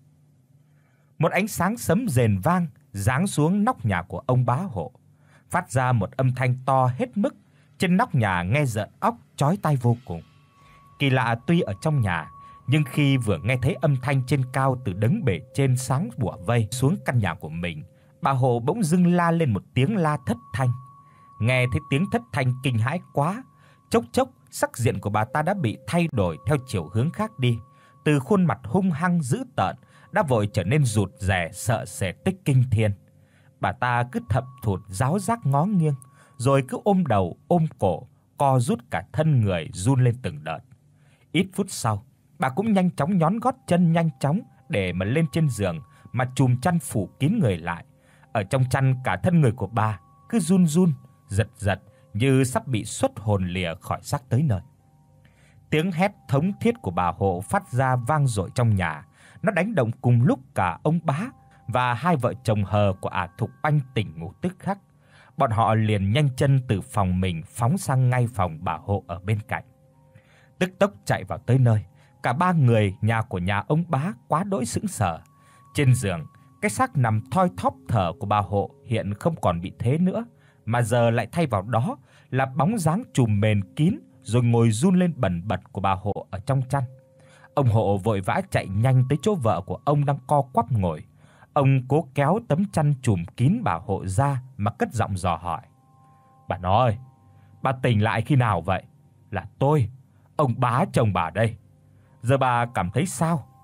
Một ánh sáng sấm rền vang giáng xuống nóc nhà của ông Bá Hộ, phát ra một âm thanh to hết mức, trên nóc nhà nghe rợn óc chói tai vô cùng. Kỳ lạ tuy ở trong nhà, nhưng khi vừa nghe thấy âm thanh trên cao từ đấng bề trên sáng bủa vây xuống căn nhà của mình, bà Hộ bỗng dưng la lên một tiếng la thất thanh. Nghe thấy tiếng thất thanh kinh hãi quá, chốc chốc sắc diện của bà ta đã bị thay đổi theo chiều hướng khác đi, từ khuôn mặt hung hăng dữ tợn đã vội trở nên rụt rè sợ sệt tới kinh thiên. Bà ta cứ thập thụt ráo rác ngó nghiêng, rồi cứ ôm đầu ôm cổ, co rút cả thân người run lên từng đợt. Ít phút sau, bà cũng nhanh chóng nhón gót chân nhanh chóng để mà lên trên giường mà chùm chăn phủ kín người lại. Ở trong chăn cả thân người của bà cứ run run, giật giật như sắp bị xuất hồn lìa khỏi xác tới nơi. Tiếng hét thống thiết của bà Hộ phát ra vang dội trong nhà, nó đánh động cùng lúc cả ông Bá và hai vợ chồng hờ của ả Thục Oanh tỉnh ngủ tức khắc. Bọn họ liền nhanh chân từ phòng mình phóng sang ngay phòng bà Hộ ở bên cạnh. Tức tốc chạy vào tới nơi, cả ba người nhà của nhà ông Bá quá đỗi sững sờ. Trên giường, cái xác nằm thoi thóp thở của bà Hộ hiện không còn bị thế nữa, mà giờ lại thay vào đó là bóng dáng trùm mền kín rồi ngồi run lên bần bật của bà Hộ ở trong chăn. Ông Hộ vội vã chạy nhanh tới chỗ vợ của ông đang co quắp ngồi. Ông cố kéo tấm chăn trùm kín bà Hộ ra mà cất giọng dò hỏi: "Bà nói, bà tỉnh lại khi nào vậy?" "Là tôi, ông Bá chồng bà đây. Giờ bà cảm thấy sao?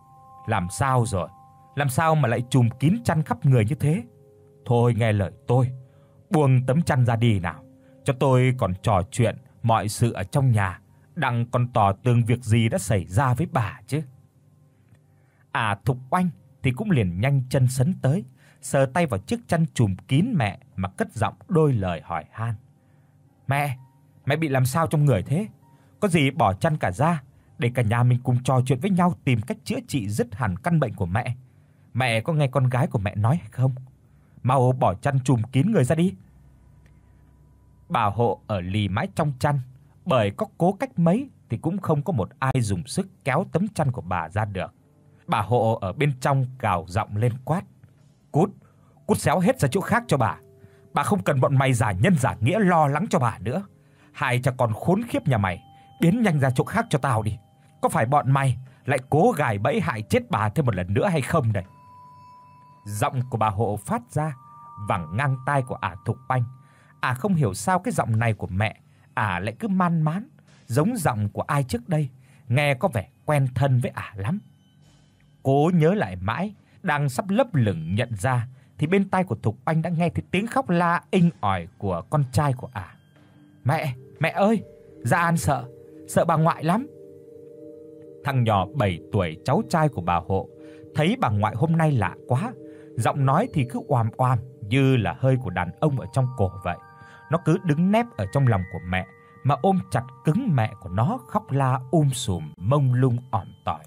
Làm sao rồi? Làm sao mà lại trùm kín chăn khắp người như thế? Thôi nghe lời tôi, buông tấm chăn ra đi nào, cho tôi còn trò chuyện mọi sự ở trong nhà, đặng còn tỏ tường việc gì đã xảy ra với bà chứ." À Thục Oanh thì cũng liền nhanh chân sấn tới, sờ tay vào chiếc chăn trùm kín mẹ mà cất giọng đôi lời hỏi han. "Mẹ, mẹ bị làm sao trong người thế? Có gì bỏ chăn cả ra để cả nhà mình cùng trò chuyện với nhau tìm cách chữa trị dứt hẳn căn bệnh của mẹ. Mẹ có nghe con gái của mẹ nói hay không? Mau bỏ chăn trùm kín người ra đi." Bà Hộ ở lì mãi trong chăn, bởi có cố cách mấy thì cũng không có một ai dùng sức kéo tấm chăn của bà ra được. Bà Hộ ở bên trong gào giọng lên quát: "Cút, cút xéo hết ra chỗ khác cho bà. Bà không cần bọn mày giả nhân giả nghĩa lo lắng cho bà nữa. Hai cha con khốn khiếp nhà mày, biến nhanh ra chỗ khác cho tao đi. Có phải bọn mày lại cố gài bẫy hại chết bà thêm một lần nữa hay không đây?" Giọng của bà Hộ phát ra vẳng ngang tai của ả Thục Oanh. Ả không hiểu sao cái giọng này của mẹ ả lại cứ man mán, giống giọng của ai trước đây, nghe có vẻ quen thân với ả lắm. Cố nhớ lại mãi, đang sắp lấp lửng nhận ra thì bên tai của Thục Oanh đã nghe thấy tiếng khóc la inh ỏi của con trai của ả. "Mẹ, mẹ ơi, Gia An sợ, sợ bà ngoại lắm." Thằng nhỏ bảy tuổi cháu trai của bà Hộ thấy bà ngoại hôm nay lạ quá, giọng nói thì cứ oàm oàm như là hơi của đàn ông ở trong cổ vậy. Nó cứ đứng nép ở trong lòng của mẹ mà ôm chặt cứng mẹ của nó, khóc la um sùm mông lung ỏm tỏi.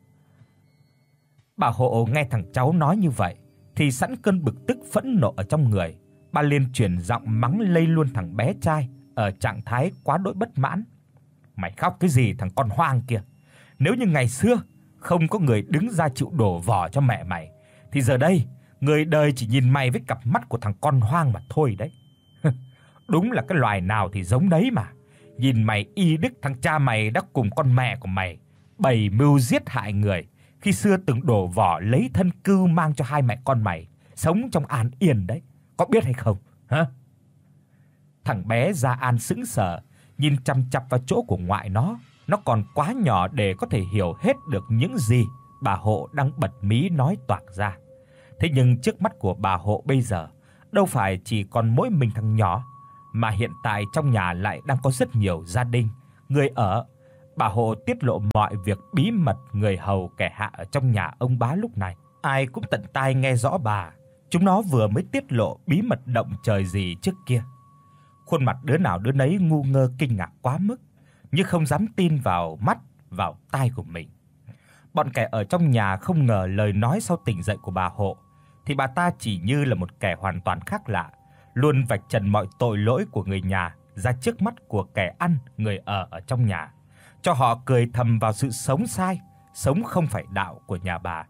Bà Hộ nghe thằng cháu nói như vậy thì sẵn cơn bực tức phẫn nộ ở trong người, bà liền chuyển giọng mắng lây luôn thằng bé trai ở trạng thái quá đỗi bất mãn. "Mày khóc cái gì thằng con hoang kia? Nếu như ngày xưa không có người đứng ra chịu đổ vỏ cho mẹ mày thì giờ đây người đời chỉ nhìn mày với cặp mắt của thằng con hoang mà thôi đấy." "Đúng là cái loài nào thì giống đấy mà. Nhìn mày y đức thằng cha mày đã cùng con mẹ của mày bày mưu giết hại người, khi xưa từng đổ vỏ lấy thân cưu mang cho hai mẹ con mày sống trong an yên đấy. Có biết hay không, hả?" Thằng bé Gia An sững sờ, nhìn chằm chằm vào chỗ của ngoại nó, nó còn quá nhỏ để có thể hiểu hết được những gì bà Hộ đang bật mí nói toạc ra. Thế nhưng trước mắt của bà Hộ bây giờ đâu phải chỉ còn mỗi mình thằng nhỏ, mà hiện tại trong nhà lại đang có rất nhiều gia đình, người ở. Bà Hộ tiết lộ mọi việc bí mật người hầu kẻ hạ ở trong nhà ông bá lúc này. Ai cũng tận tai nghe rõ bà. Chúng nó vừa mới tiết lộ bí mật động trời gì trước kia. Khuôn mặt đứa nào đứa nấy ngu ngơ kinh ngạc quá mức, nhưng không dám tin vào mắt, vào tai của mình. Bọn kẻ ở trong nhà không ngờ lời nói sau tỉnh dậy của bà Hộ thì bà ta chỉ như là một kẻ hoàn toàn khác lạ, luôn vạch trần mọi tội lỗi của người nhà ra trước mắt của kẻ ăn người ở ở trong nhà, cho họ cười thầm vào sự sống sai, sống không phải đạo của nhà bà.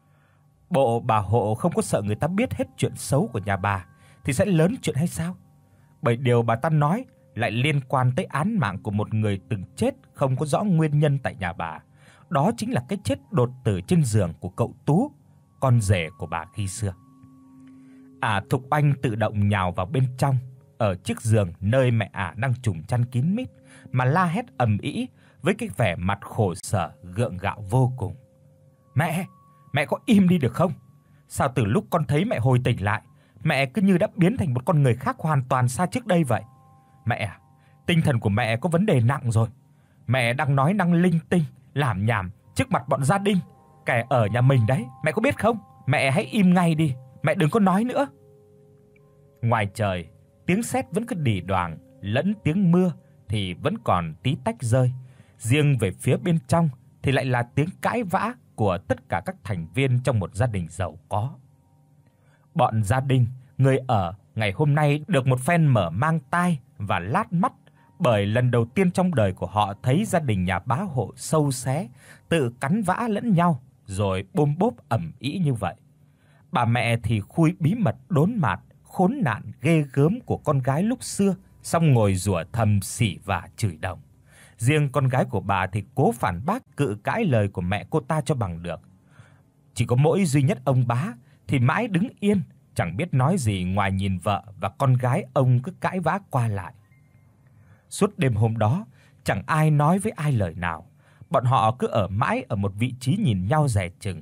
Bộ bà Hộ không có sợ người ta biết hết chuyện xấu của nhà bà thì sẽ lớn chuyện hay sao? Bởi điều bà ta nói lại liên quan tới án mạng của một người từng chết không có rõ nguyên nhân tại nhà bà. Đó chính là cái chết đột tử trên giường của cậu Tú, con rể của bà khi xưa. À Thục Oanh tự động nhào vào bên trong, ở chiếc giường nơi mẹ ả đang trùm chăn kín mít mà la hét ầm ĩ với cái vẻ mặt khổ sở gượng gạo vô cùng. "Mẹ, mẹ có im đi được không? Sao từ lúc con thấy mẹ hồi tỉnh lại, mẹ cứ như đã biến thành một con người khác hoàn toàn xa trước đây vậy? Mẹ à, tinh thần của mẹ có vấn đề nặng rồi. Mẹ đang nói năng linh tinh, lảm nhảm trước mặt bọn gia đình, kẻ ở nhà mình đấy, mẹ có biết không? Mẹ hãy im ngay đi, mẹ đừng có nói nữa." Ngoài trời, tiếng sét vẫn cứ đì đoàng, lẫn tiếng mưa thì vẫn còn tí tách rơi. Riêng về phía bên trong thì lại là tiếng cãi vã của tất cả các thành viên trong một gia đình giàu có. Bọn gia đình, người ở ngày hôm nay được một phen mở mang tai và lát mắt, bởi lần đầu tiên trong đời của họ thấy gia đình nhà bá Hộ sâu xé, tự cắn vã lẫn nhau rồi bôm bốp ầm ĩ như vậy. Bà mẹ thì khui bí mật đốn mạt, khốn nạn ghê gớm của con gái lúc xưa, xong ngồi rủa thầm xỉ vả chửi đồng. Riêng con gái của bà thì cố phản bác cự cãi lời của mẹ cô ta cho bằng được. Chỉ có mỗi duy nhất ông bá thì mãi đứng yên, chẳng biết nói gì ngoài nhìn vợ và con gái ông cứ cãi vã qua lại. Suốt đêm hôm đó, chẳng ai nói với ai lời nào. Bọn họ cứ ở mãi ở một vị trí nhìn nhau dè chừng,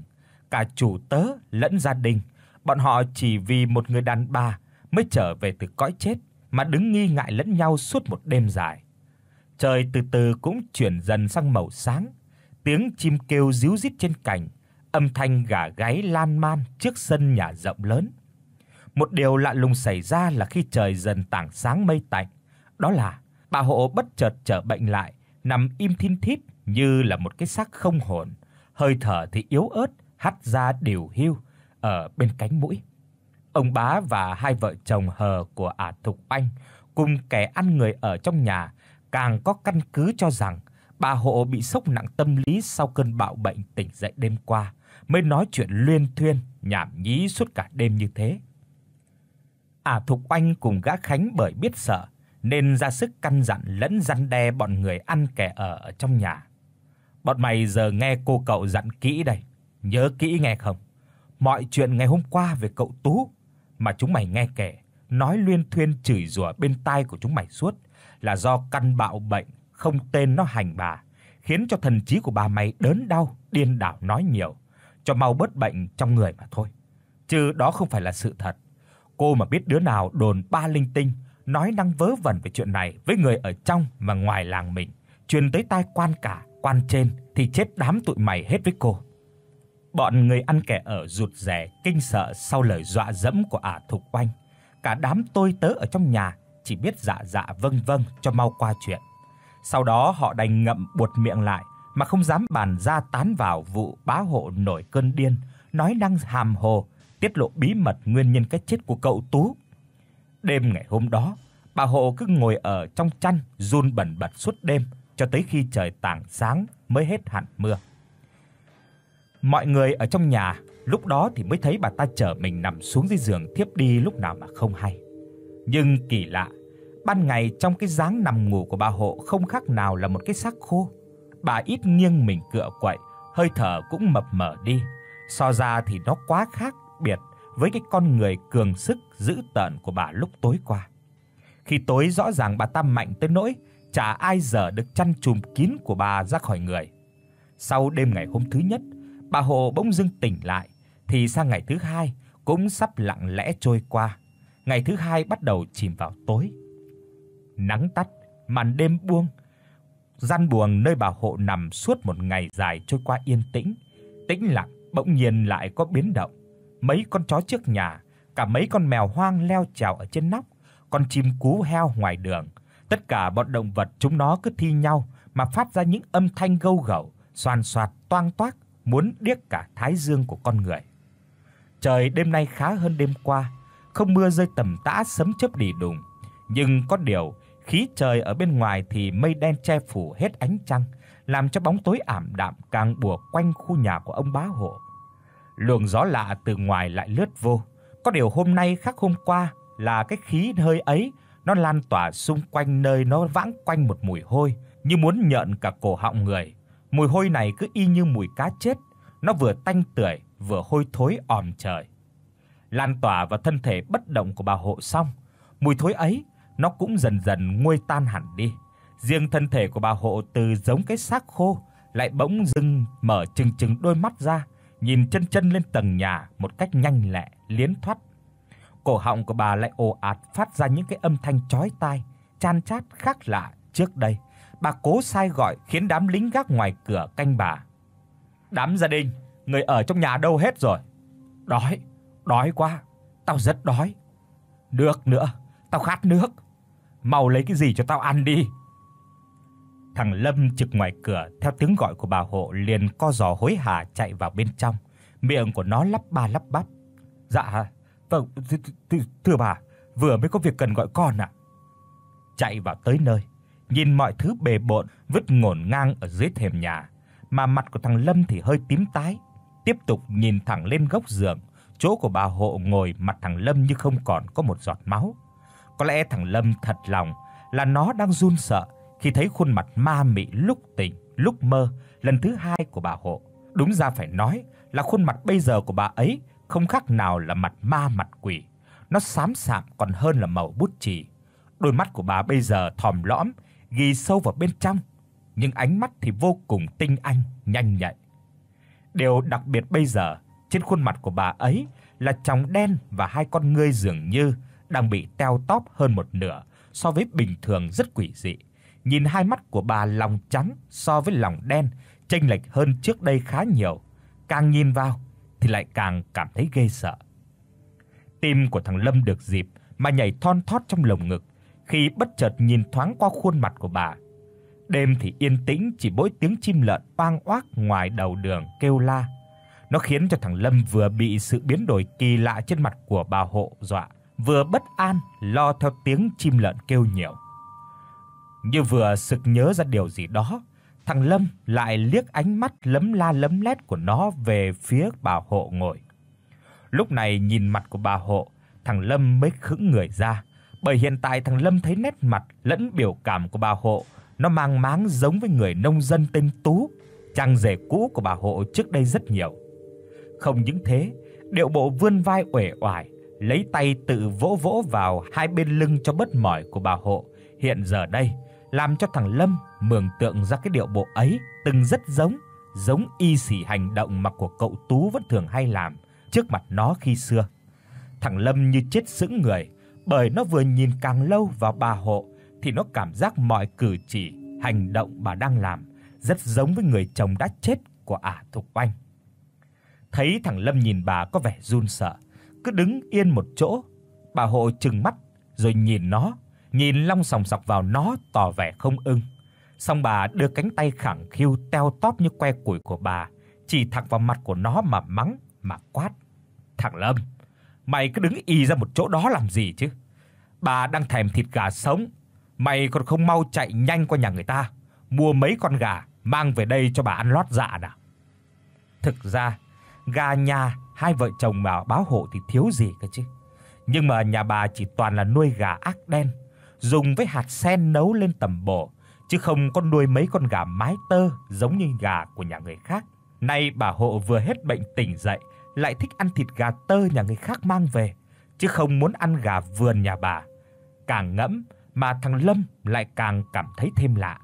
cả chủ tớ lẫn gia đình, bọn họ chỉ vì một người đàn bà mới trở về từ cõi chết mà đứng nghi ngại lẫn nhau suốt một đêm dài. Trời từ từ cũng chuyển dần sang màu sáng, tiếng chim kêu ríu rít trên cành, âm thanh gà gáy lan man trước sân nhà rộng lớn. Một điều lạ lùng xảy ra là khi trời dần tảng sáng mây tạnh, đó là bà Hộ bất chợt trở bệnh lại, nằm im thin thít như là một cái xác không hồn, hơi thở thì yếu ớt hắt ra đều hiu ở bên cánh mũi. Ông bá và hai vợ chồng hờ của ả Thục Oanh cùng kẻ ăn người ở trong nhà càng có căn cứ cho rằng bà Hộ bị sốc nặng tâm lý sau cơn bạo bệnh tỉnh dậy đêm qua, mới nói chuyện luyên thuyên nhảm nhí suốt cả đêm như thế. Ả Thục Oanh cùng gã Khánh bởi biết sợ nên ra sức căn dặn lẫn răn đe bọn người ăn kẻ ở ở trong nhà. Bọn mày giờ nghe cô cậu dặn kỹ đây, nhớ kỹ nghe không? Mọi chuyện ngày hôm qua về cậu Tú mà chúng mày nghe kể, nói luyên thuyên chửi rủa bên tai của chúng mày suốt là do căn bạo bệnh không tên nó hành bà, khiến cho thần trí của bà mày đớn đau, điên đảo nói nhiều, cho mau bớt bệnh trong người mà thôi. Chứ đó không phải là sự thật. Cô mà biết đứa nào đồn ba linh tinh, nói năng vớ vẩn về chuyện này với người ở trong và ngoài làng mình, truyền tới tai quan cả, quan trên thì chết đám tụi mày hết với cô. Bọn người ăn kẻ ở rụt rè kinh sợ sau lời dọa dẫm của ả Thục Oanh. Cả đám tôi tớ ở trong nhà chỉ biết dạ dạ vâng vâng cho mau qua chuyện. Sau đó họ đành ngậm buột miệng lại mà không dám bàn ra tán vào vụ bá Hộ nổi cơn điên, nói năng hàm hồ, tiết lộ bí mật nguyên nhân cái chết của cậu Tú. Đêm ngày hôm đó, bà Hộ cứ ngồi ở trong chăn run bần bật suốt đêm cho tới khi trời tảng sáng mới hết hẳn mưa. Mọi người ở trong nhà lúc đó thì mới thấy bà ta trở mình nằm xuống dưới giường thiếp đi lúc nào mà không hay. Nhưng kỳ lạ, ban ngày trong cái dáng nằm ngủ của bà Hộ không khác nào là một cái xác khô. Bà ít nghiêng mình cựa quậy, hơi thở cũng mập mờ đi, so ra thì nó quá khác biệt với cái con người cường sức dữ tợn của bà lúc tối qua. Khi tối rõ ràng bà ta mạnh tới nỗi chả ai dở được chăn trùm kín của bà ra khỏi người. Sau đêm ngày hôm thứ nhất, bà Hộ bỗng dưng tỉnh lại thì sang ngày thứ hai cũng sắp lặng lẽ trôi qua. Ngày thứ hai bắt đầu chìm vào tối. Nắng tắt, màn đêm buông. Gian buồng nơi bà Hộ nằm suốt một ngày dài trôi qua yên tĩnh. Tĩnh lặng bỗng nhiên lại có biến động. Mấy con chó trước nhà, cả mấy con mèo hoang leo trèo ở trên nóc, con chim cú heo ngoài đường, tất cả bọn động vật chúng nó cứ thi nhau mà phát ra những âm thanh gâu gẩu, xoàn xoạt toang toác, muốn điếc cả thái dương của con người. Trời đêm nay khá hơn đêm qua, không mưa rơi tầm tã sấm chớp đì đùng, nhưng có điều, khí trời ở bên ngoài thì mây đen che phủ hết ánh trăng, làm cho bóng tối ảm đạm càng bủa quanh khu nhà của ông bá Hộ. Luồng gió lạ từ ngoài lại lướt vô, có điều hôm nay khác hôm qua là cái khí hơi ấy nó lan tỏa xung quanh nơi nó vãng quanh một mùi hôi như muốn nhợn cả cổ họng người. Mùi hôi này cứ y như mùi cá chết, nó vừa tanh tưởi vừa hôi thối òm trời. Lan tỏa vào thân thể bất động của bà Hộ xong, mùi thối ấy nó cũng dần dần nguôi tan hẳn đi. Riêng thân thể của bà Hộ từ giống cái xác khô lại bỗng dưng mở trừng trừng đôi mắt ra, nhìn chân chân lên tầng nhà một cách nhanh lẹ, liến thoắt. Cổ họng của bà lại ồ ạt phát ra những cái âm thanh chói tai, chan chát khác lạ trước đây. Bà cố sai gọi khiến đám lính gác ngoài cửa canh bà. "Đám gia đình, người ở trong nhà đâu hết rồi?" "Đói, đói quá, tao rất đói." "Nước nữa, tao khát nước." "Mau lấy cái gì cho tao ăn đi." Thằng Lâm trực ngoài cửa theo tiếng gọi của bà Hộ liền co giò hối hả chạy vào bên trong, miệng của nó lắp ba lắp bắp. "Dạ, vâng, thưa bà, vừa mới có việc cần gọi con ạ." Chạy vào tới nơi, nhìn mọi thứ bề bộn vứt ngổn ngang ở dưới thềm nhà, mà mặt của thằng Lâm thì hơi tím tái. Tiếp tục nhìn thẳng lên góc giường, chỗ của bà Hộ ngồi, mặt thằng Lâm như không còn có một giọt máu. Có lẽ thằng Lâm thật lòng là nó đang run sợ khi thấy khuôn mặt ma mị lúc tỉnh lúc mơ lần thứ hai của bà Hộ. Đúng ra phải nói là khuôn mặt bây giờ của bà ấy không khác nào là mặt ma mặt quỷ, nó xám xạm còn hơn là màu bút chì. Đôi mắt của bà bây giờ thòm lõm, ghi sâu vào bên trong, nhưng ánh mắt thì vô cùng tinh anh, nhanh nhạy. Điều đặc biệt bây giờ Trên khuôn mặt của bà ấy là tròng đen và hai con ngươi dường như đang bị teo tóp hơn một nửa so với bình thường, rất quỷ dị. Nhìn hai mắt của bà lòng trắng so với lòng đen, chênh lệch hơn trước đây khá nhiều. Càng nhìn vào thì lại càng cảm thấy ghê sợ. Tim của thằng Lâm được dịp mà nhảy thon thót trong lồng ngực khi bất chợt nhìn thoáng qua khuôn mặt của bà. Đêm thì yên tĩnh, chỉ mỗi tiếng chim lợn oang oác ngoài đầu đường kêu la. Nó khiến cho thằng Lâm vừa bị sự biến đổi kỳ lạ trên mặt của bà Hộ dọa, vừa bất an lo theo tiếng chim lợn kêu nhiều. Như vừa sực nhớ ra điều gì đó, thằng Lâm lại liếc ánh mắt lấm la lấm lét của nó về phía bà Hộ ngồi. Lúc này nhìn mặt của bà Hộ, thằng Lâm mới khựng người ra, bởi hiện tại thằng Lâm thấy nét mặt lẫn biểu cảm của bà Hộ nó mang máng giống với người nông dân tên Tú, chàng rể cũ của bà Hộ trước đây rất nhiều. Không những thế, điệu bộ vươn vai uể oải, lấy tay tự vỗ vỗ vào hai bên lưng cho bớt mỏi của bà Hộ hiện giờ đây, làm cho thằng Lâm mường tượng ra cái điệu bộ ấy từng rất giống, giống y xì hành động mà của cậu Tú vẫn thường hay làm trước mặt nó khi xưa. Thằng Lâm như chết sững người, bởi nó vừa nhìn càng lâu vào bà Hộ thì nó cảm giác mọi cử chỉ, hành động bà đang làm rất giống với người chồng đã chết của ả Thục Oanh. Thấy thằng Lâm nhìn bà có vẻ run sợ, cứ đứng yên một chỗ, bà Hộ trừng mắt rồi nhìn nó, nhìn long sòng sọc vào nó tỏ vẻ không ưng. Xong bà đưa cánh tay khẳng khiu teo tóp như que củi của bà chỉ thẳng vào mặt của nó mà mắng mà quát: "Thằng Lâm, mày cứ đứng y ra một chỗ đó làm gì chứ? Bà đang thèm thịt gà sống, mày còn không mau chạy nhanh qua nhà người ta, mua mấy con gà mang về đây cho bà ăn lót dạ nào." Thực ra, gà nhà hai vợ chồng bà Báo Hộ thì thiếu gì cơ chứ. Nhưng mà nhà bà chỉ toàn là nuôi gà ác đen, dùng với hạt sen nấu lên tẩm bổ, chứ không có nuôi mấy con gà mái tơ giống như gà của nhà người khác. Nay bà Hộ vừa hết bệnh tỉnh dậy, lại thích ăn thịt gà tơ nhà người khác mang về, chứ không muốn ăn gà vườn nhà bà. Càng ngẫm mà thằng Lâm lại càng cảm thấy thêm lạ.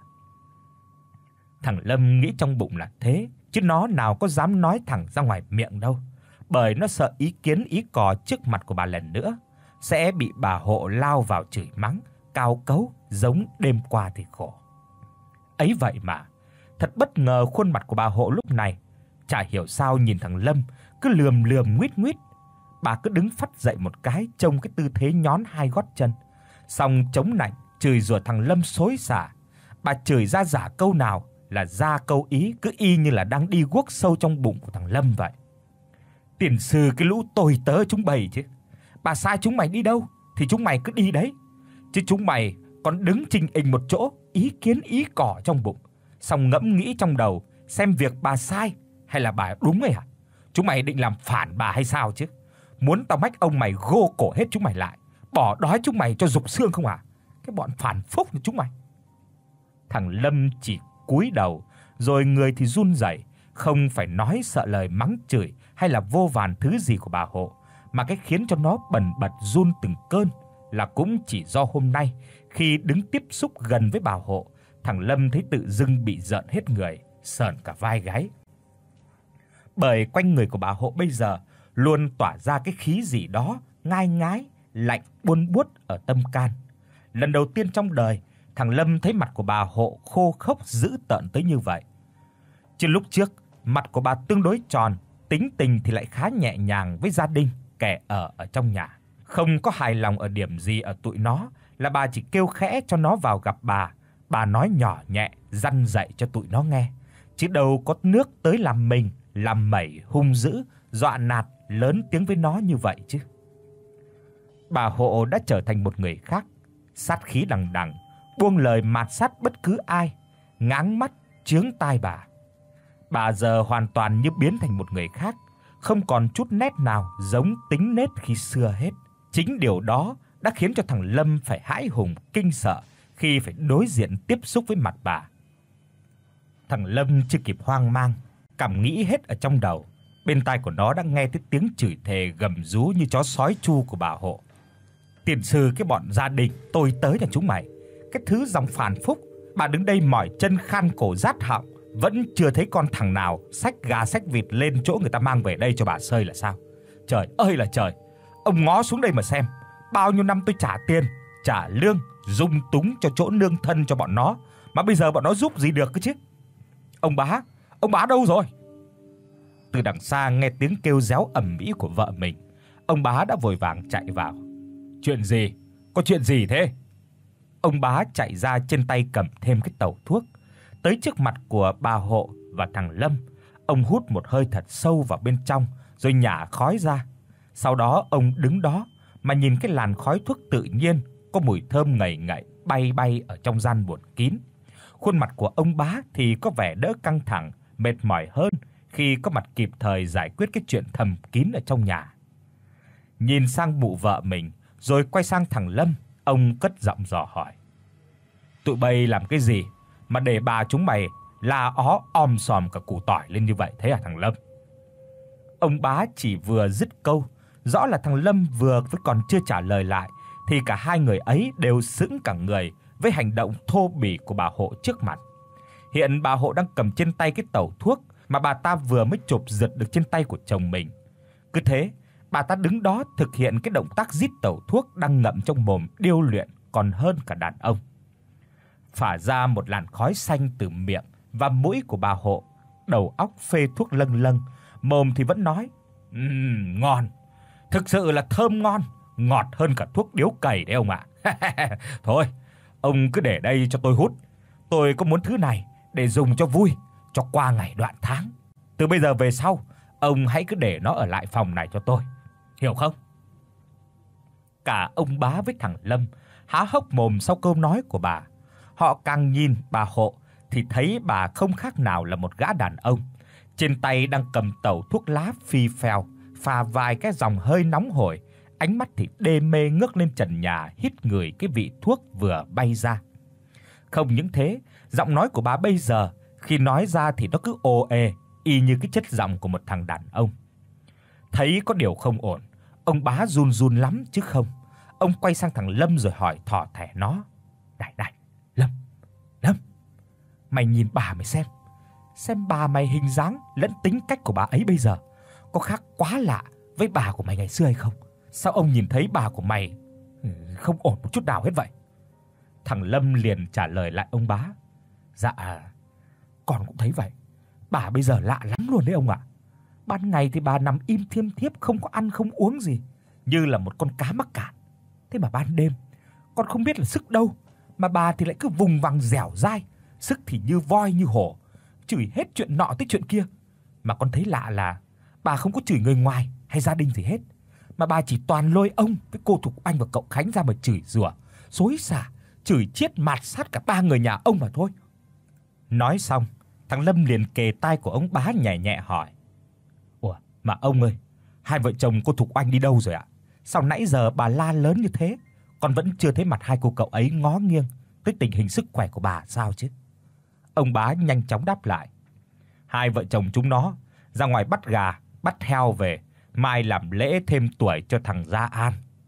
Thằng Lâm nghĩ trong bụng là thế, chứ nó nào có dám nói thẳng ra ngoài miệng đâu, bởi nó sợ ý kiến ý cò trước mặt của bà lần nữa sẽ bị bà Hộ lao vào chửi mắng, cào cấu giống đêm qua thì khổ. Ấy vậy mà, thật bất ngờ khuôn mặt của bà Hộ lúc này, chả hiểu sao nhìn thằng Lâm cứ lườm lườm nguýt nguýt. Bà cứ đứng phắt dậy một cái trông cái tư thế nhón hai gót chân, xong chống nạnh chửi rủa thằng Lâm xối xả. Bà chửi ra giả câu nào là ra câu ý, cứ y như là đang đi guốc sâu trong bụng của thằng Lâm vậy. "Tiền sư cái lũ tồi tớ chúng bày chứ. Bà sai chúng mày đi đâu thì chúng mày cứ đi đấy, chứ chúng mày còn đứng trình ình một chỗ, ý kiến ý cỏ trong bụng, xong ngẫm nghĩ trong đầu xem việc bà sai hay là bà đúng ấy à? Chúng mày định làm phản bà hay sao chứ? Muốn tao mách ông mày gô cổ hết chúng mày lại, bỏ đói chúng mày cho rục xương không à? Cái bọn phản phúc như chúng mày." Thằng Lâm chỉ cúi đầu, rồi người thì run rẩy, không phải nói sợ lời mắng chửi hay là vô vàn thứ gì của bà Hộ, mà cái khiến cho nó bần bật run từng cơn là cũng chỉ do hôm nay khi đứng tiếp xúc gần với bà Hộ, thằng Lâm thấy tự dưng bị rợn hết người, sởn cả vai gáy. Bởi quanh người của bà Hộ bây giờ luôn tỏa ra cái khí gì đó ngai ngái, lạnh buốt buốt ở tâm can. Lần đầu tiên trong đời, thằng Lâm thấy mặt của bà Hộ khô khốc dữ tợn tới như vậy. Chứ lúc trước, mặt của bà tương đối tròn, tính tình thì lại khá nhẹ nhàng với gia đình kẻ ở ở trong nhà. Không có hài lòng ở điểm gì ở tụi nó là bà chỉ kêu khẽ cho nó vào gặp bà. Bà nói nhỏ nhẹ, dăn dạy cho tụi nó nghe, chứ đâu có nước tới làm mình, làm mẩy hung dữ, dọa nạt lớn tiếng với nó như vậy chứ. Bà Hộ đã trở thành một người khác, sát khí đằng đằng, buông lời mạt sát bất cứ ai, ngáng mắt chướng tai bà. Bà giờ hoàn toàn như biến thành một người khác, không còn chút nét nào giống tính nết khi xưa hết. Chính điều đó đã khiến cho thằng Lâm phải hãi hùng kinh sợ khi phải đối diện tiếp xúc với mặt bà. Thằng Lâm chưa kịp hoang mang, cảm nghĩ hết ở trong đầu, bên tai của nó đã nghe thấy tiếng chửi thề gầm rú như chó sói chu của bà Hộ. "Tiền sư cái bọn gia đình tôi tới nhà chúng mày, cái thứ dòng phản phúc, bà đứng đây mỏi chân khan cổ rát họng, vẫn chưa thấy con thằng nào xách gà xách vịt lên chỗ người ta mang về đây cho bà sơi là sao? Trời ơi là trời, ông ngó xuống đây mà xem, bao nhiêu năm tôi trả tiền, trả lương, dung túng cho chỗ nương thân cho bọn nó, mà bây giờ bọn nó giúp gì được cơ chứ? Ông bá, ông bá đâu rồi? Từ đằng xa nghe tiếng kêu réo ầm ĩ của vợ mình, ông bá đã vội vàng chạy vào. Chuyện gì? Có chuyện gì thế? Ông bá chạy ra, trên tay cầm thêm cái tàu thuốc, tới trước mặt của bà Hộ và thằng Lâm. Ông hút một hơi thật sâu vào bên trong rồi nhả khói ra. Sau đó ông đứng đó mà nhìn cái làn khói thuốc tự nhiên có mùi thơm ngậy ngậy bay bay ở trong gian buồng kín. Khuôn mặt của ông bá thì có vẻ đỡ căng thẳng, mệt mỏi hơn khi có mặt kịp thời giải quyết cái chuyện thầm kín ở trong nhà. Nhìn sang mụ vợ mình rồi quay sang thằng Lâm, ông cất giọng dò hỏi: "Tụi bay làm cái gì mà để bà chúng mày la ó om sòm cả củ tỏi lên như vậy thế à thằng Lâm?" Ông bá chỉ vừa dứt câu, rõ là thằng Lâm vừa vẫn còn chưa trả lời lại thì cả hai người ấy đều sững cả người với hành động thô bỉ của bà Hộ trước mặt. Hiện bà Hộ đang cầm trên tay cái tẩu thuốc mà bà ta vừa mới chộp giật được trên tay của chồng mình. Cứ thế, bà ta đứng đó thực hiện cái động tác rít tẩu thuốc đang ngậm trong mồm điêu luyện còn hơn cả đàn ông. Phả ra một làn khói xanh từ miệng và mũi của bà Hộ, đầu óc phê thuốc lâng lâng, mồm thì vẫn nói: "Ừm, ngon. Thực sự là thơm ngon, ngọt hơn cả thuốc điếu cày đấy ông ạ." "Thôi, ông cứ để đây cho tôi hút. Tôi có muốn thứ này để dùng cho vui, cho qua ngày đoạn tháng. Từ bây giờ về sau, ông hãy cứ để nó ở lại phòng này cho tôi. Hiểu không?" Cả ông bá với thằng Lâm há hốc mồm sau câu nói của bà. Họ càng nhìn bà Hộ thì thấy bà không khác nào là một gã đàn ông, trên tay đang cầm tẩu thuốc lá phi phèo, pha vài cái dòng hơi nóng hổi, ánh mắt thì đê mê ngước lên trần nhà hít ngửi cái vị thuốc vừa bay ra. Không những thế, giọng nói của bà bây giờ khi nói ra thì nó cứ ồ ề, y như cái chất giọng của một thằng đàn ông. Thấy có điều không ổn, ông bá run run lắm chứ không. Ông quay sang thằng Lâm rồi hỏi thỏ thẻ nó: "Này này, Lâm, Lâm, mày nhìn bà mày xem, xem bà mày hình dáng lẫn tính cách của bà ấy bây giờ có khác quá lạ với bà của mày ngày xưa hay không? Sao ông nhìn thấy bà của mày không ổn một chút nào hết vậy?" Thằng Lâm liền trả lời lại ông bá: "Dạ, con cũng thấy vậy. Bà bây giờ lạ lắm luôn đấy ông ạ. Ban ngày thì bà nằm im thiêm thiếp không có ăn không uống gì, như là một con cá mắc cạn. Thế mà ban đêm, con không biết là sức đâu mà bà thì lại cứ vùng vằng dẻo dai, sức thì như voi như hổ, chửi hết chuyện nọ tới chuyện kia. Mà con thấy lạ là bà không có chửi người ngoài hay gia đình gì hết, mà bà chỉ toàn lôi ông với cô Thục Anh và cậu Khánh ra mà chửi rủa, xối xả, chửi chiết mạt sát cả ba người nhà ông mà thôi." Nói xong, thằng Lâm liền kề tai của ông bá nhẹ nhẹ hỏi: "Ủa, mà ông ơi, hai vợ chồng cô Thục Anh đi đâu rồi ạ? Sao nãy giờ bà la lớn như thế, con vẫn chưa thấy mặt hai cô cậu ấy ngó nghiêng tới tình hình sức khỏe của bà sao chứ?" Ông bá nhanh chóng đáp lại: "Hai vợ chồng chúng nó ra ngoài bắt gà, bắt heo về, mai làm lễ thêm tuổi cho thằng Gia An."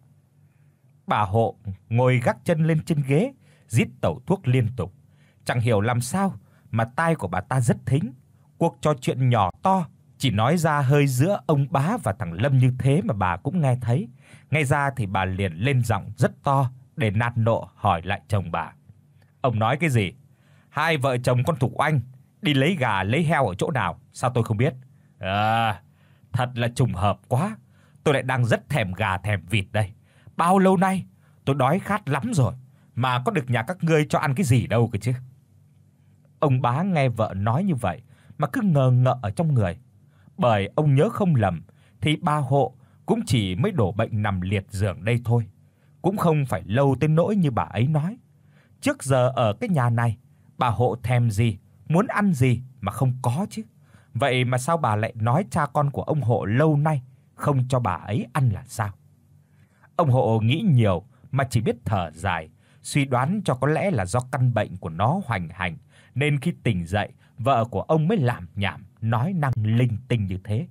Bà Hộ ngồi gác chân lên trên ghế, rít tẩu thuốc liên tục. Chẳng hiểu làm sao mà tai của bà ta rất thính. Cuộc trò chuyện nhỏ to chỉ nói ra hơi giữa ông bá và thằng Lâm như thế mà bà cũng nghe thấy. Nghe ra thì bà liền lên giọng rất to để nạt nộ hỏi lại chồng bà: "Ông nói cái gì? Hai vợ chồng con Thục Anh đi lấy gà lấy heo ở chỗ nào, sao tôi không biết?" "À, thật là trùng hợp quá. Tôi lại đang rất thèm gà thèm vịt đây. Bao lâu nay tôi đói khát lắm rồi, mà có được nhà các ngươi cho ăn cái gì đâu cơ chứ." Ông bá nghe vợ nói như vậy mà cứ ngờ ngợ ở trong người. Bởi ông nhớ không lầm thì bà Hộ cũng chỉ mới đổ bệnh nằm liệt giường đây thôi, cũng không phải lâu tới nỗi như bà ấy nói. Trước giờ ở cái nhà này, bà Hộ thèm gì, muốn ăn gì mà không có chứ. Vậy mà sao bà lại nói cha con của ông Hộ lâu nay không cho bà ấy ăn là sao? Ông Hộ nghĩ nhiều mà chỉ biết thở dài, suy đoán cho có lẽ là do căn bệnh của nó hoành hành, nên khi tỉnh dậy, vợ của ông mới làm nhảm, nói năng linh tinh như thế.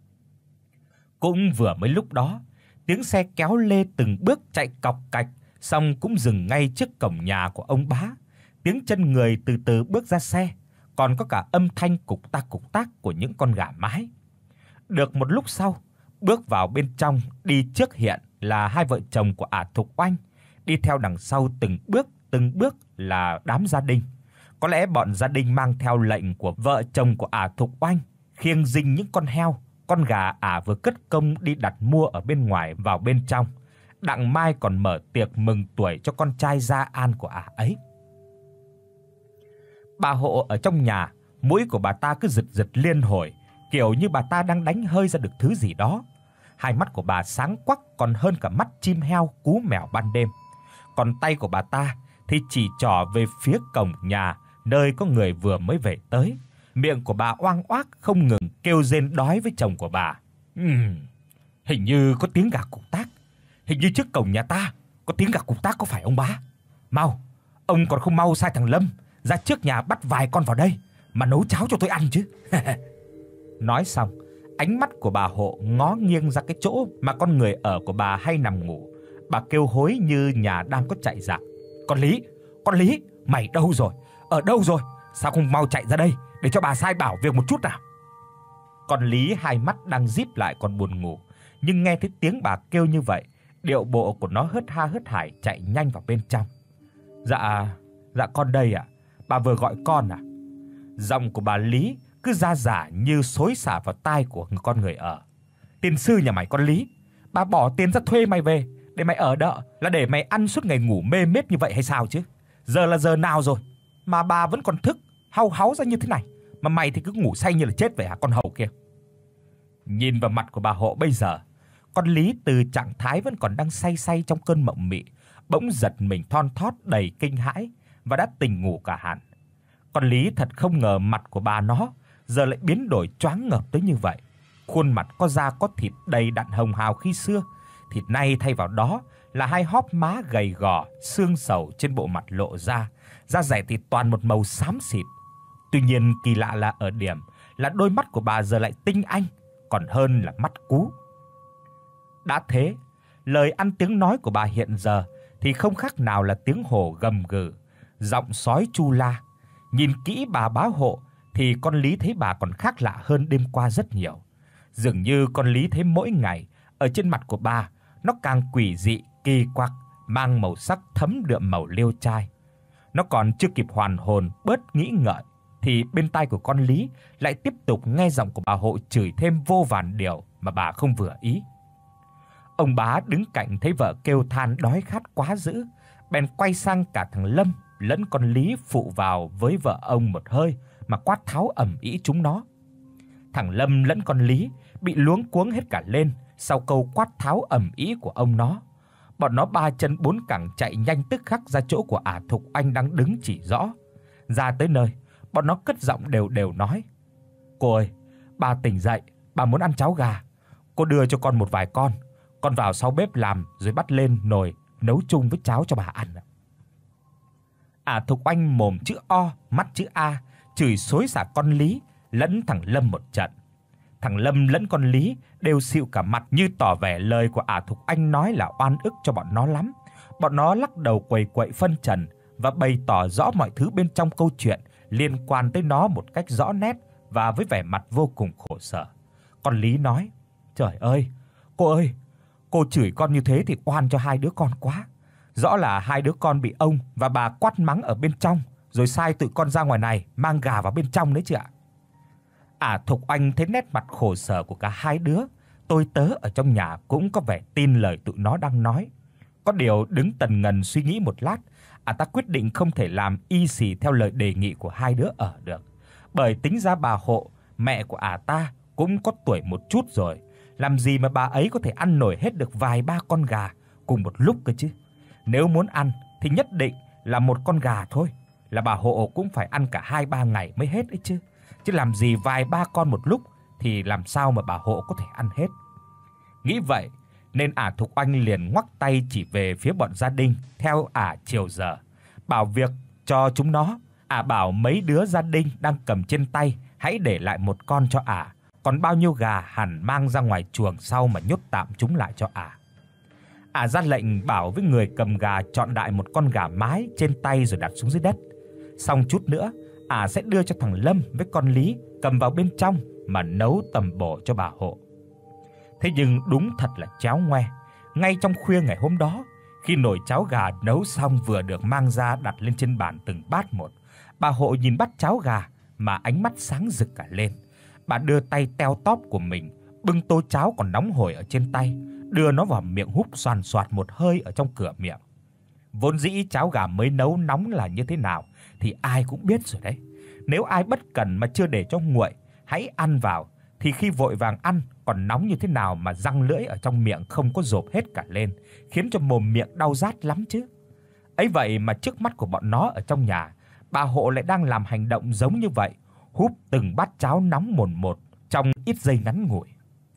Cũng vừa mới lúc đó, tiếng xe kéo lê từng bước chạy cộc cạch, xong cũng dừng ngay trước cổng nhà của ông bá. Tiếng chân người từ từ bước ra xe, còn có cả âm thanh cục tác cục tác của những con gà mái. Được một lúc sau, bước vào bên trong, đi trước hiện là hai vợ chồng của Ả Thục Oanh, đi theo đằng sau từng bước từng bước là đám gia đình. Có lẽ bọn gia đình mang theo lệnh của vợ chồng của Ả Thục Oanh, khiêng dinh những con heo, con gà Ả vừa cất công đi đặt mua ở bên ngoài vào bên trong. Đặng mai còn mở tiệc mừng tuổi cho con trai Gia An của Ả ấy. Bà Hộ ở trong nhà, mũi của bà ta cứ giật giật liên hồi, kiểu như bà ta đang đánh hơi ra được thứ gì đó. Hai mắt của bà sáng quắc còn hơn cả mắt chim heo cú mèo ban đêm. Còn tay của bà ta thì chỉ trỏ về phía cổng nhà nơi có người vừa mới về tới. Miệng của bà oang oác không ngừng kêu rên đói với chồng của bà. Ừm, hình như có tiếng gà cục tác. Hình như trước cổng nhà ta có tiếng gà cục tác, có phải ông bá? Mau, ông còn không mau sai thằng Lâm ra trước nhà bắt vài con vào đây mà nấu cháo cho tôi ăn chứ. Nói xong, ánh mắt của bà Hộ ngó nghiêng ra cái chỗ mà con người ở của bà hay nằm ngủ. Bà kêu hối như nhà đang có chạy giặc. Con Lý, con Lý, mày đâu rồi? Ở đâu rồi? Sao không mau chạy ra đây để cho bà sai bảo việc một chút nào? Con Lý hai mắt đang díp lại còn buồn ngủ, nhưng nghe thấy tiếng bà kêu như vậy, điệu bộ của nó hớt ha hớt hải chạy nhanh vào bên trong. Dạ, dạ con đây ạ. Bà vừa gọi con à? Giọng của bà Lý cứ ra giả như xối xả vào tai của con người ở. Tiền sư nhà mày con Lý, bà bỏ tiền ra thuê mày về để mày ở đợ là để mày ăn suốt ngày ngủ mê mết như vậy hay sao chứ? Giờ là giờ nào rồi mà bà vẫn còn thức hau háu ra như thế này, mà mày thì cứ ngủ say như là chết vậy hả con hầu kia? Nhìn vào mặt của bà Hộ bây giờ, con Lý từ trạng thái vẫn còn đang say say trong cơn mộng mị, bỗng giật mình thon thót đầy kinh hãi và đã tỉnh ngủ cả hẳn. Con Lý thật không ngờ mặt của bà nó giờ lại biến đổi choáng ngợp tới như vậy. Khuôn mặt có da có thịt đầy đặn hồng hào khi xưa, thịt nay thay vào đó là hai hóp má gầy gò, xương sầu trên bộ mặt lộ ra, da dẻ thì toàn một màu xám xịt. Tuy nhiên kỳ lạ là ở điểm là đôi mắt của bà giờ lại tinh anh, còn hơn là mắt cú. Đã thế, lời ăn tiếng nói của bà hiện giờ thì không khác nào là tiếng hổ gầm gừ, giọng sói chu la. Nhìn kỹ bà bá Hộ thì con Lý thấy bà còn khác lạ hơn đêm qua rất nhiều. Dường như con Lý thấy mỗi ngày ở trên mặt của bà nó càng quỷ dị, kỳ quặc, mang màu sắc thấm đượm màu liêu trai. Nó còn chưa kịp hoàn hồn bớt nghĩ ngợi thì bên tai của con Lý lại tiếp tục nghe giọng của bà Hộ chửi thêm vô vàn điều mà bà không vừa ý. Ông bá đứng cạnh thấy vợ kêu than đói khát quá dữ, bèn quay sang cả thằng Lâm lẫn con Lý phụ vào với vợ ông một hơi mà quát tháo ầm ĩ chúng nó. Thằng Lâm lẫn con Lý bị luống cuống hết cả lên sau câu quát tháo ầm ĩ của ông nó. Bọn nó ba chân bốn cẳng chạy nhanh tức khắc ra chỗ của Ả Thục Anh đang đứng chỉ rõ. Ra tới nơi, bọn nó cất giọng đều đều nói: "Cô ơi, bà tỉnh dậy, bà muốn ăn cháo gà. Cô đưa cho con một vài con, con vào sau bếp làm rồi bắt lên nồi nấu chung với cháo cho bà ăn." Ả Thục Anh mồm chữ O, mắt chữ A, chửi xối xả con Lý lẫn thằng Lâm một trận. Thằng Lâm lẫn con Lý đều xịu cả mặt như tỏ vẻ lời của Ả Thục Anh nói là oan ức cho bọn nó lắm. Bọn nó lắc đầu quầy quậy phân trần và bày tỏ rõ mọi thứ bên trong câu chuyện liên quan tới nó một cách rõ nét và với vẻ mặt vô cùng khổ sở. Con Lý nói: "Trời ơi, cô ơi, cô chửi con như thế thì oan cho hai đứa con quá. Rõ là hai đứa con bị ông và bà quát mắng ở bên trong, rồi sai tụi con ra ngoài này mang gà vào bên trong đấy chứ ạ." Ả Thục Anh thấy nét mặt khổ sở của cả hai đứa, tôi tớ ở trong nhà cũng có vẻ tin lời tụi nó đang nói. Có điều đứng tần ngần suy nghĩ một lát, ả ta quyết định không thể làm y xì theo lời đề nghị của hai đứa ở được. Bởi tính ra bà Hộ, mẹ của ả ta cũng có tuổi một chút rồi, làm gì mà bà ấy có thể ăn nổi hết được vài ba con gà cùng một lúc cơ chứ. Nếu muốn ăn thì nhất định là một con gà thôi, là bà Hộ cũng phải ăn cả hai ba ngày mới hết ấy chứ. Chứ làm gì vài ba con một lúc thì làm sao mà bà Hộ có thể ăn hết. Nghĩ vậy nên Ả Thục Anh liền ngoắc tay chỉ về phía bọn gia đình theo ả chiều giờ, bảo việc cho chúng nó. Ả bảo mấy đứa gia đình đang cầm trên tay hãy để lại một con cho ả, còn bao nhiêu gà hẳn mang ra ngoài chuồng sau mà nhốt tạm chúng lại cho ả. Ả ra lệnh bảo với người cầm gà chọn đại một con gà mái trên tay rồi đặt xuống dưới đất. Xong chút nữa, ả sẽ đưa cho thằng Lâm với con Lý cầm vào bên trong mà nấu tẩm bổ cho bà Hộ. Thế nhưng đúng thật là chéo ngoe, ngay trong khuya ngày hôm đó, khi nồi cháo gà nấu xong vừa được mang ra đặt lên trên bàn từng bát một, bà Hộ nhìn bát cháo gà mà ánh mắt sáng rực cả lên. Bà đưa tay teo tóp của mình, bưng tô cháo còn nóng hổi ở trên tay, đưa nó vào miệng húp xoàn xoạt một hơi ở trong cửa miệng. Vốn dĩ cháo gà mới nấu nóng là như thế nào thì ai cũng biết rồi đấy. Nếu ai bất cẩn mà chưa để cho nguội, hãy ăn vào thì khi vội vàng ăn còn nóng như thế nào mà răng lưỡi ở trong miệng không có dộp hết cả lên, khiến cho mồm miệng đau rát lắm chứ. Ấy vậy mà trước mắt của bọn nó ở trong nhà, bà Hộ lại đang làm hành động giống như vậy, húp từng bát cháo nóng mồn một trong ít giây ngắn ngủi.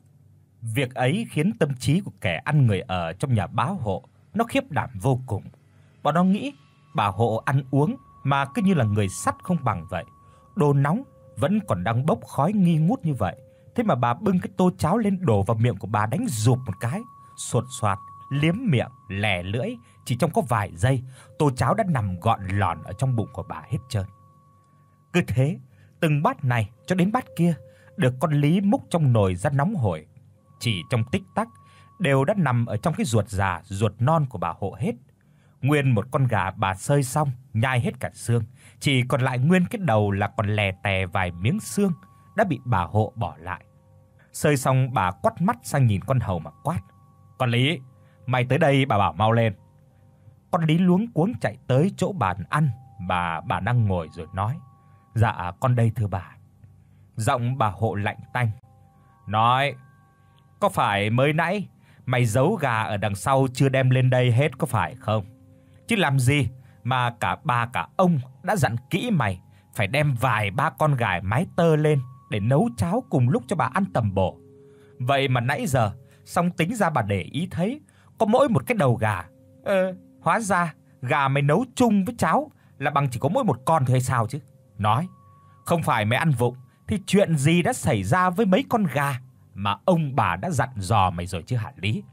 Việc ấy khiến tâm trí của kẻ ăn người ở trong nhà bá Hộ nó khiếp đảm vô cùng. Bọn nó nghĩ bà Hộ ăn uống mà cứ như là người sắt không bằng vậy. Đồ nóng vẫn còn đang bốc khói nghi ngút như vậy, thế mà bà bưng cái tô cháo lên đổ vào miệng của bà đánh rụp một cái, sột soạt, liếm miệng, lè lưỡi, chỉ trong có vài giây, tô cháo đã nằm gọn lòn ở trong bụng của bà hết trơn. Cứ thế, từng bát này cho đến bát kia được con Lý múc trong nồi ra nóng hổi, chỉ trong tích tắc đều đã nằm ở trong cái ruột già, ruột non của bà Hộ hết. Nguyên một con gà bà xơi xong, nhai hết cả xương, chỉ còn lại nguyên cái đầu là còn lè tè vài miếng xương đã bị bà Hộ bỏ lại. Xơi xong bà quắt mắt sang nhìn con hầu mà quát: "Con Lý, mày tới đây bà bảo mau lên." Con Lý luống cuống chạy tới chỗ bàn ăn bà bà đang ngồi rồi nói: "Dạ con đây thưa bà." Giọng bà Hộ lạnh tanh: "Nói, có phải mới nãy mày giấu gà ở đằng sau chưa đem lên đây hết có phải không? Chứ làm gì mà cả bà cả ông đã dặn kỹ mày phải đem vài ba con gà mái tơ lên để nấu cháo cùng lúc cho bà ăn tầm bổ. Vậy mà nãy giờ xong tính ra bà để ý thấy có mỗi một cái đầu gà. Ờ, hóa ra gà mày nấu chung với cháo là bằng chỉ có mỗi một con thôi hay sao chứ? Nói, không phải mày ăn vụng thì chuyện gì đã xảy ra với mấy con gà mà ông bà đã dặn dò mày rồi chứ hả Lý?"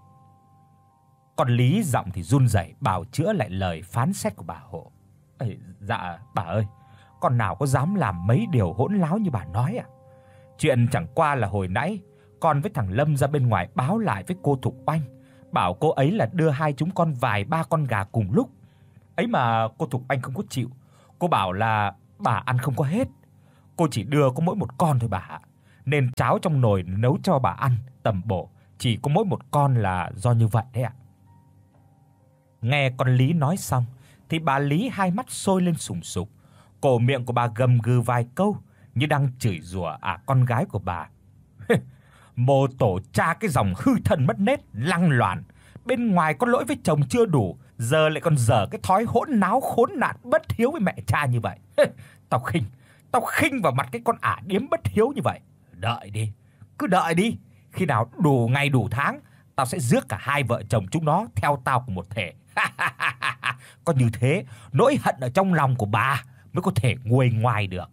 Con Lý giọng thì run rẩy bào chữa lại lời phán xét của bà Hộ. "Ê, dạ bà ơi, con nào có dám làm mấy điều hỗn láo như bà nói à? Chuyện chẳng qua là hồi nãy con với thằng Lâm ra bên ngoài báo lại với cô Thục Oanh, bảo cô ấy là đưa hai chúng con vài ba con gà cùng lúc. Ấy mà cô Thục Oanh không có chịu. Cô bảo là bà ăn không có hết. Cô chỉ đưa có mỗi một con thôi bà ạ. Nên cháo trong nồi nấu cho bà ăn tầm bổ chỉ có mỗi một con là do như vậy đấy ạ." Nghe con Lý nói xong thì bà Lý hai mắt sôi lên sùng sục, cổ miệng của bà gầm gừ vài câu như đang chửi rủa à con gái của bà. "Mô tổ cha cái dòng hư thân mất nết, lăng loàn, bên ngoài có lỗi với chồng chưa đủ, giờ lại còn dở cái thói hỗn náo khốn nạn bất hiếu với mẹ cha như vậy. Tao khinh, tao khinh vào mặt cái con ả điếm bất hiếu như vậy. Đợi đi, cứ đợi đi, khi nào đủ ngày đủ tháng, tao sẽ rước cả hai vợ chồng chúng nó theo tao cùng một thể." Có như thế, nỗi hận ở trong lòng của bà mới có thể nguôi ngoai được.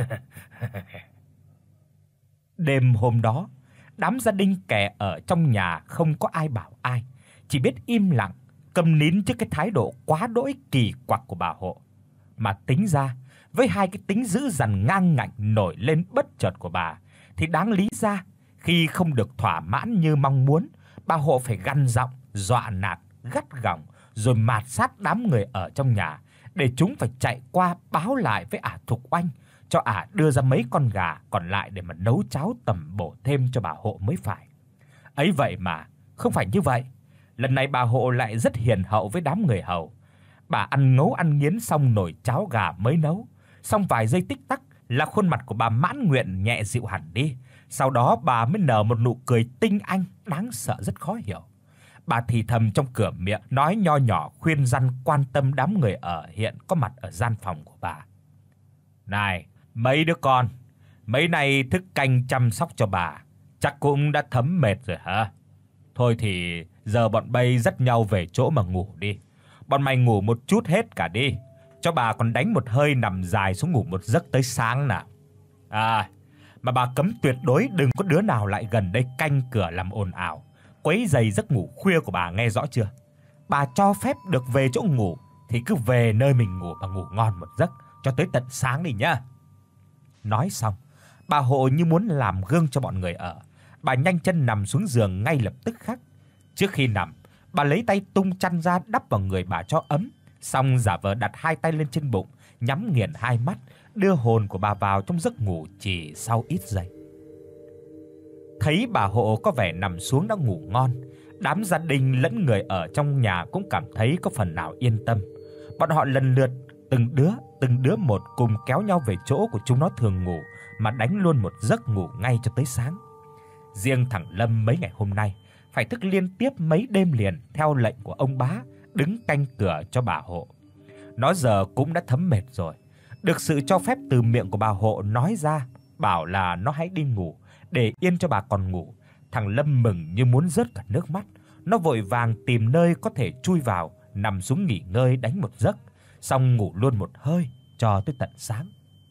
Đêm hôm đó, đám gia đình kẻ ở trong nhà không có ai bảo ai, chỉ biết im lặng, câm nín trước cái thái độ quá đỗi kỳ quặc của bà Hộ. Mà tính ra, với hai cái tính dữ dằn ngang ngạnh nổi lên bất chợt của bà, thì đáng lý ra khi không được thỏa mãn như mong muốn, bà Hộ phải gằn giọng, dọa nạt, gắt gỏng rồi mạt sát đám người ở trong nhà để chúng phải chạy qua báo lại với ả Thục Oanh cho ả đưa ra mấy con gà còn lại để mà nấu cháo tẩm bổ thêm cho bà Hộ mới phải. Ấy vậy mà không phải như vậy. Lần này bà Hộ lại rất hiền hậu với đám người hầu. Bà ăn ngấu ăn nghiến xong nồi cháo gà mới nấu, xong vài giây tích tắc là khuôn mặt của bà mãn nguyện nhẹ dịu hẳn đi. Sau đó bà mới nở một nụ cười tinh anh đáng sợ rất khó hiểu. Bà thì thầm trong cửa miệng, nói nho nhỏ khuyên răn quan tâm đám người ở hiện có mặt ở gian phòng của bà. "Này, mấy đứa con, mấy nay thức canh chăm sóc cho bà, chắc cũng đã thấm mệt rồi hả? Thôi thì giờ bọn bay dắt nhau về chỗ mà ngủ đi. Bọn mày ngủ một chút hết cả đi, cho bà còn đánh một hơi nằm dài xuống ngủ một giấc tới sáng nào. À, mà bà cấm tuyệt đối đừng có đứa nào lại gần đây canh cửa làm ồn ào, quấy rầy giấc ngủ khuya của bà, nghe rõ chưa? Bà cho phép được về chỗ ngủ thì cứ về nơi mình ngủ mà ngủ ngon một giấc, cho tới tận sáng đi nhá." Nói xong, bà Hộ như muốn làm gương cho bọn người ở, bà nhanh chân nằm xuống giường ngay lập tức khắc. Trước khi nằm, bà lấy tay tung chăn ra đắp vào người bà cho ấm, xong giả vờ đặt hai tay lên trên bụng, nhắm nghiền hai mắt, đưa hồn của bà vào trong giấc ngủ chỉ sau ít giây. Thấy bà Hộ có vẻ nằm xuống đã ngủ ngon, đám gia đình lẫn người ở trong nhà cũng cảm thấy có phần nào yên tâm. Bọn họ lần lượt từng đứa, từng đứa một cùng kéo nhau về chỗ của chúng nó thường ngủ mà đánh luôn một giấc ngủ ngay cho tới sáng. Riêng thằng Lâm mấy ngày hôm nay phải thức liên tiếp mấy đêm liền theo lệnh của ông bá, đứng canh cửa cho bà Hộ. Nó giờ cũng đã thấm mệt rồi, được sự cho phép từ miệng của bà Hộ nói ra, bảo là nó hãy đi ngủ để yên cho bà còn ngủ. Thằng Lâm mừng như muốn rớt cả nước mắt, nó vội vàng tìm nơi có thể chui vào, nằm xuống nghỉ ngơi đánh một giấc, xong ngủ luôn một hơi cho tới tận sáng.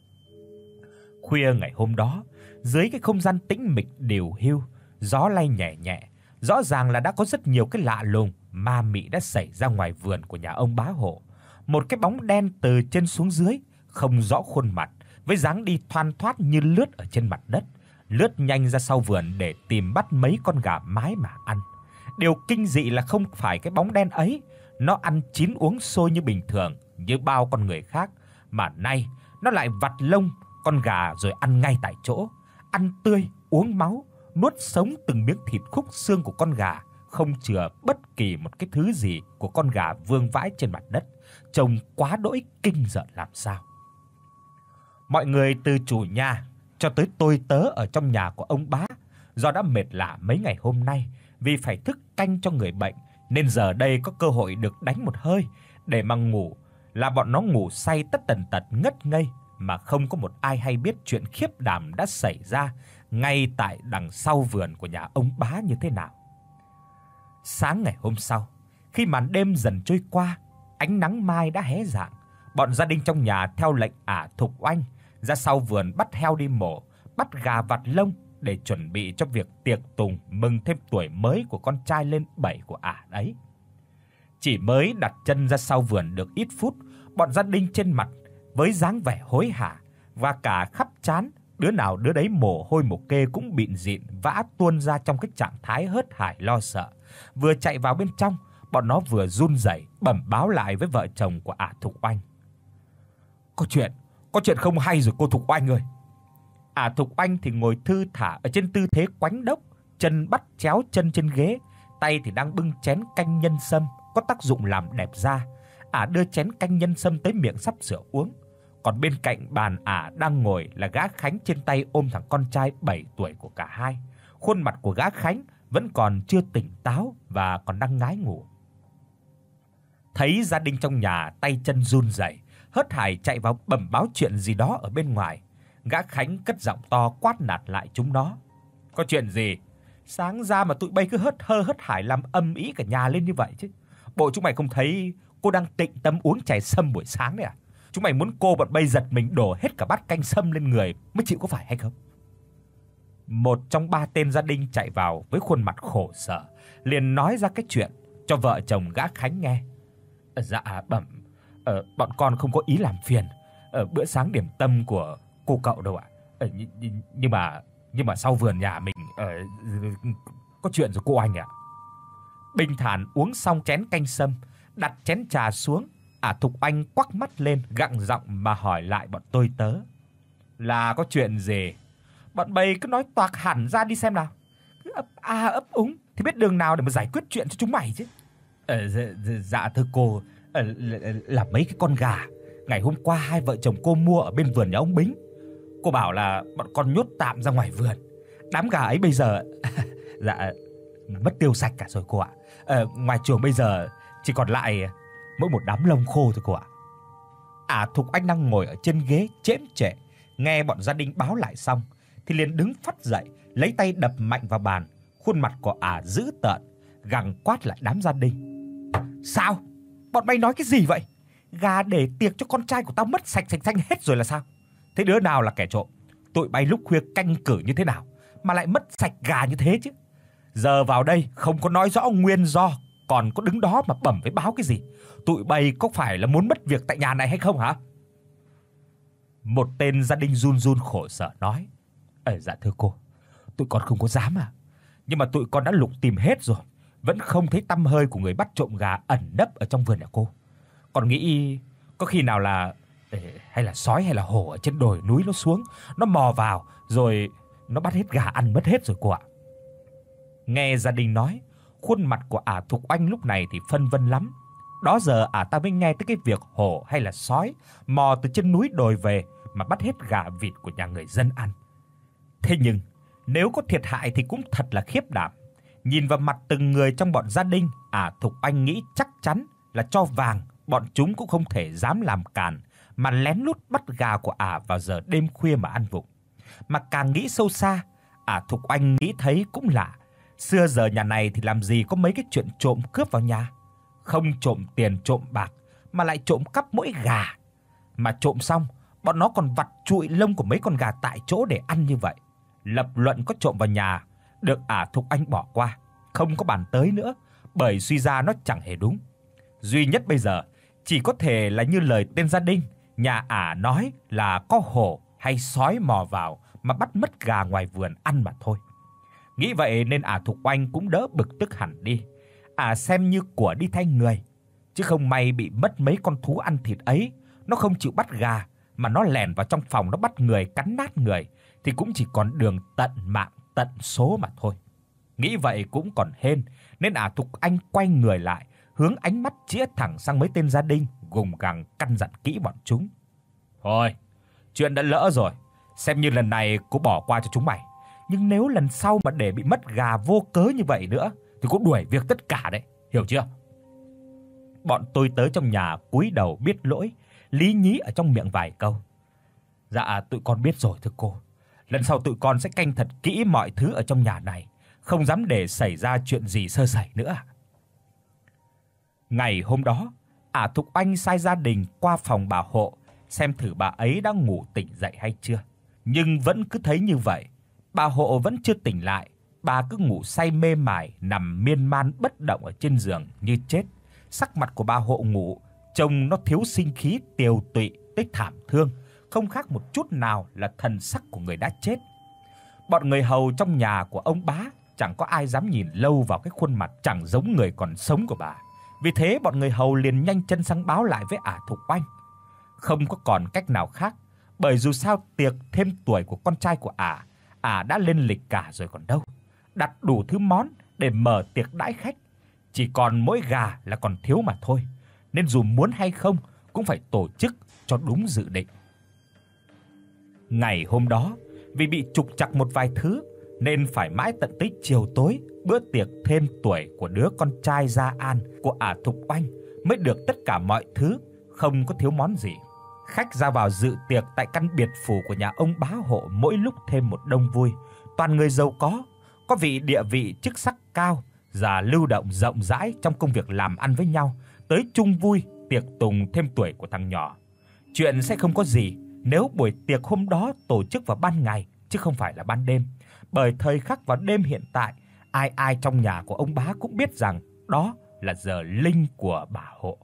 Khuya ngày hôm đó, dưới cái không gian tĩnh mịch điều hiu, gió lay nhẹ nhẹ, rõ ràng là đã có rất nhiều cái lạ lùng ma mị đã xảy ra ngoài vườn của nhà ông bá Hộ. Một cái bóng đen từ trên xuống dưới, không rõ khuôn mặt, với dáng đi thoăn thoắt như lướt ở trên mặt đất, lướt nhanh ra sau vườn để tìm bắt mấy con gà mái mà ăn. Điều kinh dị là không phải cái bóng đen ấy nó ăn chín uống sôi như bình thường như bao con người khác, mà nay nó lại vặt lông con gà rồi ăn ngay tại chỗ, ăn tươi, uống máu, nuốt sống từng miếng thịt khúc xương của con gà, không chừa bất kỳ một cái thứ gì của con gà vương vãi trên mặt đất, trông quá đỗi kinh rợn làm sao. Mọi người từ chủ nhà cho tới tôi tớ ở trong nhà của ông bá, do đã mệt lả mấy ngày hôm nay vì phải thức canh cho người bệnh, nên giờ đây có cơ hội được đánh một hơi để mà ngủ, là bọn nó ngủ say tất tần tật ngất ngây mà không có một ai hay biết chuyện khiếp đảm đã xảy ra ngay tại đằng sau vườn của nhà ông bá như thế nào. Sáng ngày hôm sau, khi màn đêm dần trôi qua, ánh nắng mai đã hé rạng, bọn gia đình trong nhà theo lệnh ả Thục Oanh ra sau vườn bắt heo đi mổ, bắt gà vặt lông để chuẩn bị cho việc tiệc tùng mừng thêm tuổi mới của con trai lên bảy của ả đấy. Chỉ mới đặt chân ra sau vườn được ít phút, bọn gia đình trên mặt với dáng vẻ hối hả và cả khắp trán, đứa nào đứa đấy mồ hôi mồ kê cũng bịn rịn vã tuôn ra trong cái trạng thái hớt hải lo sợ. Vừa chạy vào bên trong, bọn nó vừa run rẩy bẩm báo lại với vợ chồng của ả Thục Oanh. "Có chuyện, có chuyện không hay rồi cô Thục Oanh ơi." Ả Thục Oanh thì ngồi thư thả ở trên tư thế quánh đốc, chân bắt chéo chân trên ghế, tay thì đang bưng chén canh nhân sâm có tác dụng làm đẹp da. Ả đưa chén canh nhân sâm tới miệng sắp sửa uống. Còn bên cạnh bàn ả đang ngồi là gã Khánh, trên tay ôm thằng con trai bảy tuổi của cả hai. Khuôn mặt của gã Khánh vẫn còn chưa tỉnh táo và còn đang ngái ngủ. Thấy gia đình trong nhà tay chân run rẩy, hớt hải chạy vào bẩm báo chuyện gì đó ở bên ngoài, gã Khánh cất giọng to quát nạt lại chúng nó. "Có chuyện gì? Sáng ra mà tụi bay cứ hớt hơ hớt hải làm âm ĩ cả nhà lên như vậy chứ. Bộ chúng mày không thấy cô đang tịnh tâm uống chè sâm buổi sáng đấy à? Chúng mày muốn cô bọn bay giật mình đổ hết cả bát canh sâm lên người mới chịu có phải hay không?" Một trong ba tên gia đình chạy vào với khuôn mặt khổ sở, liền nói ra cái chuyện cho vợ chồng gã Khánh nghe. "Dạ bẩm, ờ, bọn con không có ý làm phiền ở bữa sáng điểm tâm của cô cậu đâu ạ. Ờ, nhưng mà nhưng mà sau vườn nhà mình ờ có chuyện rồi cô anh ạ." Bình thản uống xong chén canh sâm, đặt chén trà xuống, ả Thục Oanh quắc mắt lên gặng giọng mà hỏi lại bọn tôi tớ. "Là có chuyện gì? Bọn bay cứ nói toạc hẳn ra đi xem nào. Cứ ấp a ấp úng thì biết đường nào để mà giải quyết chuyện cho chúng mày chứ." Ờ dạ, dạ thưa cô, ờ, là, là mấy cái con gà ngày hôm qua hai vợ chồng cô mua ở bên vườn nhà ông Bính. Cô bảo là bọn con nhốt tạm ra ngoài vườn. Đám gà ấy bây giờ dạ mất tiêu sạch cả rồi cô ạ. Ờ, ngoài chuồng bây giờ chỉ còn lại mỗi một đám lông khô thôi cô ạ. Ả Thục Anh đang ngồi ở trên ghế chễm chệ, nghe bọn gia đình báo lại xong thì liền đứng phắt dậy, lấy tay đập mạnh vào bàn, khuôn mặt của ả dữ tợn, gằn quát lại đám gia đình. "Sao? Bọn mày nói cái gì vậy? Gà để tiệc cho con trai của tao mất sạch sành xanh hết rồi là sao? Thế đứa nào là kẻ trộm? Tụi bay lúc khuya canh cử như thế nào mà lại mất sạch gà như thế chứ? Giờ vào đây không có nói rõ nguyên do, còn có đứng đó mà bẩm với báo cái gì? Tụi bay có phải là muốn mất việc tại nhà này hay không hả?" Một tên gia đình run run khổ sở nói: "Ê, dạ thưa cô, tụi con không có dám à. Nhưng mà tụi con đã lục tìm hết rồi, vẫn không thấy tăm hơi của người bắt trộm gà ẩn nấp ở trong vườn nhà cô. Con nghĩ có khi nào là hay là sói hay là hổ ở trên đồi núi nó xuống, nó mò vào rồi nó bắt hết gà ăn mất hết rồi cô ạ." Nghe gia đình nói, khuôn mặt của ả Thục Oanh lúc này thì phân vân lắm. Đó giờ ả ta mới nghe tới cái việc hổ hay là sói mò từ trên núi đồi về mà bắt hết gà vịt của nhà người dân ăn. Thế nhưng nếu có thiệt hại thì cũng thật là khiếp đảm. Nhìn vào mặt từng người trong bọn gia đình, ả Thục Oanh nghĩ chắc chắn là cho vàng, bọn chúng cũng không thể dám làm càn mà lén lút bắt gà của ả vào giờ đêm khuya mà ăn vụng. Mà càng nghĩ sâu xa, ả Thục Oanh nghĩ thấy cũng lạ. Xưa giờ nhà này thì làm gì có mấy cái chuyện trộm cướp vào nhà. Không trộm tiền trộm bạc mà lại trộm cắp mỗi gà. Mà trộm xong, bọn nó còn vặt trụi lông của mấy con gà tại chỗ để ăn như vậy. Lập luận có trộm vào nhà được ả Thục Anh bỏ qua, không có bàn tới nữa, bởi suy ra nó chẳng hề đúng. Duy nhất bây giờ chỉ có thể là như lời tên gia đình, nhà ả nói là có hổ hay sói mò vào mà bắt mất gà ngoài vườn ăn mà thôi. Nghĩ vậy nên ả Thục Oanh cũng đỡ bực tức hẳn đi. Ả xem như của đi thay người, chứ không may bị mất mấy con thú ăn thịt ấy, nó không chịu bắt gà mà nó lẻn vào trong phòng nó bắt người, cắn nát người thì cũng chỉ còn đường tận mạng tận số mà thôi. Nghĩ vậy cũng còn hên, nên ả Thục Anh quay người lại, hướng ánh mắt chĩa thẳng sang mấy tên gia đình, gùng gằng căn dặn kỹ bọn chúng. Thôi, chuyện đã lỡ rồi, xem như lần này cô bỏ qua cho chúng mày. Nhưng nếu lần sau mà để bị mất gà vô cớ như vậy nữa thì cô đuổi việc tất cả đấy, hiểu chưa? Bọn tôi tới trong nhà cúi đầu biết lỗi, lý nhí ở trong miệng vài câu. Dạ tụi con biết rồi thưa cô. Lần sau tụi con sẽ canh thật kỹ mọi thứ ở trong nhà này, không dám để xảy ra chuyện gì sơ sẩy nữa. Ngày hôm đó, ả Thục Anh sai gia đình qua phòng bà Hộ xem thử bà ấy đã ngủ tỉnh dậy hay chưa. Nhưng vẫn cứ thấy như vậy, bà Hộ vẫn chưa tỉnh lại, bà cứ ngủ say mê mải nằm miên man bất động ở trên giường như chết. Sắc mặt của bà Hộ ngủ trông nó thiếu sinh khí, tiều tụy tới thảm thương, không khác một chút nào là thần sắc của người đã chết. Bọn người hầu trong nhà của ông bá chẳng có ai dám nhìn lâu vào cái khuôn mặt chẳng giống người còn sống của bà. Vì thế bọn người hầu liền nhanh chân sang báo lại với ả Thục Oanh. Không có còn cách nào khác, bởi dù sao tiệc thêm tuổi của con trai của ả, ả đã lên lịch cả rồi còn đâu. Đặt đủ thứ món để mở tiệc đãi khách, chỉ còn mỗi gà là còn thiếu mà thôi, nên dù muốn hay không cũng phải tổ chức cho đúng dự định. Ngày hôm đó, vì bị trục trặc một vài thứ nên phải mãi tận tới chiều tối, bữa tiệc thêm tuổi của đứa con trai Gia An của ả Thục Oanh mới được tất cả mọi thứ, không có thiếu món gì. Khách ra vào dự tiệc tại căn biệt phủ của nhà ông bá Hộ mỗi lúc thêm một đông vui, toàn người giàu có, có vị địa vị chức sắc cao, già lưu động rộng rãi trong công việc làm ăn với nhau, tới chung vui tiệc tùng thêm tuổi của thằng nhỏ. Chuyện sẽ không có gì nếu buổi tiệc hôm đó tổ chức vào ban ngày chứ không phải là ban đêm, bởi thời khắc vào đêm hiện tại, ai ai trong nhà của ông bá cũng biết rằng đó là giờ linh của bà Hộ.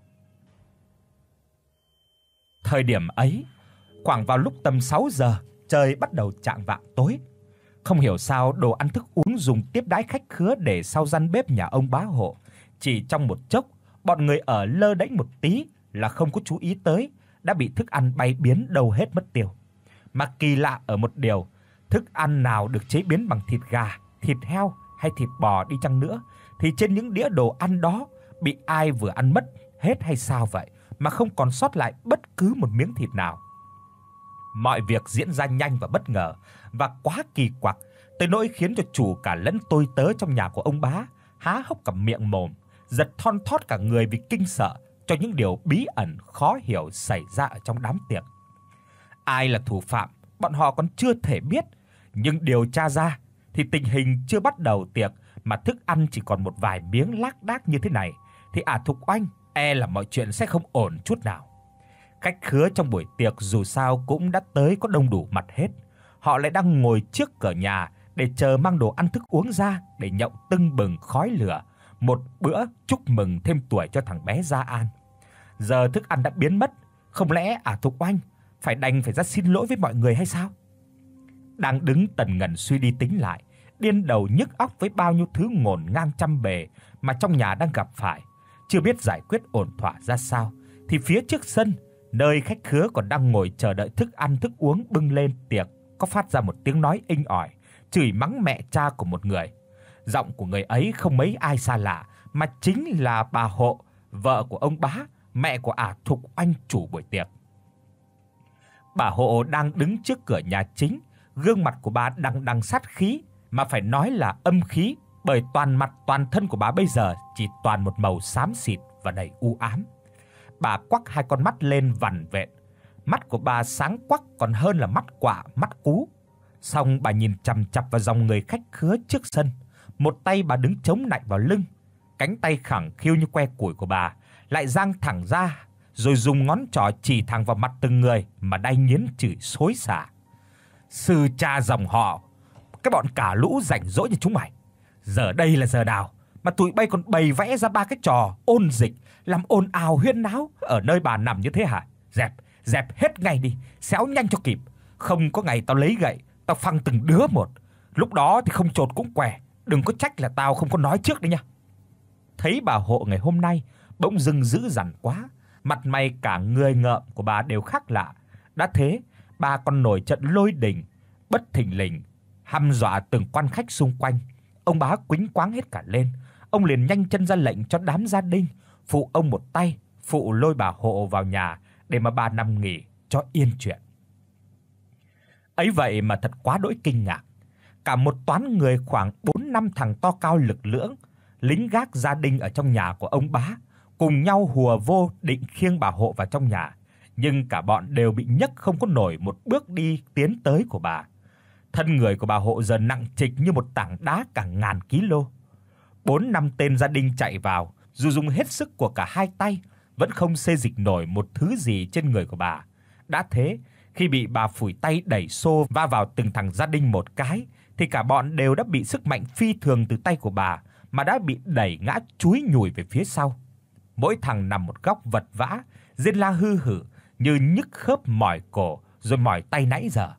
Thời điểm ấy, khoảng vào lúc tầm sáu giờ, trời bắt đầu chạng vạng tối. Không hiểu sao đồ ăn thức uống dùng tiếp đãi khách khứa để sau gian bếp nhà ông bá Hộ, chỉ trong một chốc, bọn người ở lơ đễnh một tí là không có chú ý tới, đã bị thức ăn bay biến đâu hết mất tiêu. Mà kỳ lạ ở một điều, thức ăn nào được chế biến bằng thịt gà, thịt heo hay thịt bò đi chăng nữa thì trên những đĩa đồ ăn đó bị ai vừa ăn mất hết hay sao vậy mà không còn sót lại bất cứ một miếng thịt nào. Mọi việc diễn ra nhanh và bất ngờ và quá kỳ quặc, tới nỗi khiến cho chủ cả lẫn tôi tớ trong nhà của ông bá há hốc cả miệng mồm, giật thon thót cả người vì kinh sợ cho những điều bí ẩn khó hiểu xảy ra ở trong đám tiệc. Ai là thủ phạm, bọn họ còn chưa thể biết, nhưng điều tra ra thì tình hình chưa bắt đầu tiệc mà thức ăn chỉ còn một vài miếng lác đác như thế này thì ả Thục Oanh e là mọi chuyện sẽ không ổn chút nào. Khách khứa trong buổi tiệc dù sao cũng đã tới có đông đủ mặt hết. Họ lại đang ngồi trước cửa nhà để chờ mang đồ ăn thức uống ra để nhậu tưng bừng khói lửa, một bữa chúc mừng thêm tuổi cho thằng bé Gia An. Giờ thức ăn đã biến mất, không lẽ ả Thục Oanh phải đành phải ra xin lỗi với mọi người hay sao? Đang đứng tần ngần suy đi tính lại, điên đầu nhức óc với bao nhiêu thứ ngổn ngang trăm bề mà trong nhà đang gặp phải, chưa biết giải quyết ổn thỏa ra sao, thì phía trước sân, nơi khách khứa còn đang ngồi chờ đợi thức ăn thức uống bưng lên tiệc, có phát ra một tiếng nói inh ỏi, chửi mắng mẹ cha của một người. Giọng của người ấy không mấy ai xa lạ, mà chính là bà Hộ, vợ của ông Bá, mẹ của ả Thục Oanh chủ buổi tiệc. Bà Hộ đang đứng trước cửa nhà chính, gương mặt của bà đằng đằng sát khí, mà phải nói là âm khí, bởi toàn mặt toàn thân của bà bây giờ chỉ toàn một màu xám xịt và đầy u ám. Bà quắc hai con mắt lên vằn vện, mắt của bà sáng quắc còn hơn là mắt quạ, mắt cú. Xong bà nhìn chằm chằm vào dòng người khách khứa trước sân, một tay bà đứng chống nạnh vào lưng, cánh tay khẳng khiu như que củi của bà lại dang thẳng ra, rồi dùng ngón trỏ chỉ thẳng vào mặt từng người mà đay nghiến chửi xối xả. Sư cha dòng họ, cái bọn cả lũ rảnh rỗi như chúng mày, giờ đây là giờ nào mà tụi bay còn bày vẽ ra ba cái trò ôn dịch, làm ồn ào huyên náo ở nơi bà nằm như thế hả? Dẹp, dẹp hết ngay đi, xéo nhanh cho kịp, không có ngày tao lấy gậy, tao phăng từng đứa một. Lúc đó thì không chột cũng què, đừng có trách là tao không có nói trước đấy nha. Thấy bà Hộ ngày hôm nay bỗng dưng dữ dằn quá, mặt mày cả người ngợm của bà đều khác lạ. Đã thế, bà còn nổi trận lôi đình, bất thình lình hăm dọa từng quan khách xung quanh. Ông Bá quĩnh quáng hết cả lên, ông liền nhanh chân ra lệnh cho đám gia đình phụ ông một tay, phụ lôi bà Hộ vào nhà để mà bà nằm nghỉ cho yên chuyện. Ấy vậy mà thật quá đỗi kinh ngạc, cả một toán người khoảng bốn năm thằng to cao lực lưỡng, lính gác gia đình ở trong nhà của ông Bá, cùng nhau hùa vô định khiêng bà Hộ vào trong nhà, nhưng cả bọn đều bị nhấc không có nổi một bước đi tiến tới của bà. Thân người của bà Hộ giờ nặng trịch như một tảng đá cả ngàn ký lô. Bốn năm tên gia đình chạy vào, dù dùng hết sức của cả hai tay vẫn không xê dịch nổi một thứ gì trên người của bà. Đã thế, khi bị bà phủi tay đẩy xô va vào từng thằng gia đình một cái, thì cả bọn đều đã bị sức mạnh phi thường từ tay của bà mà đã bị đẩy ngã chúi nhùi về phía sau. Mỗi thằng nằm một góc vật vã, rên la hư hử như nhức khớp mỏi cổ rồi mỏi tay nãy giờ.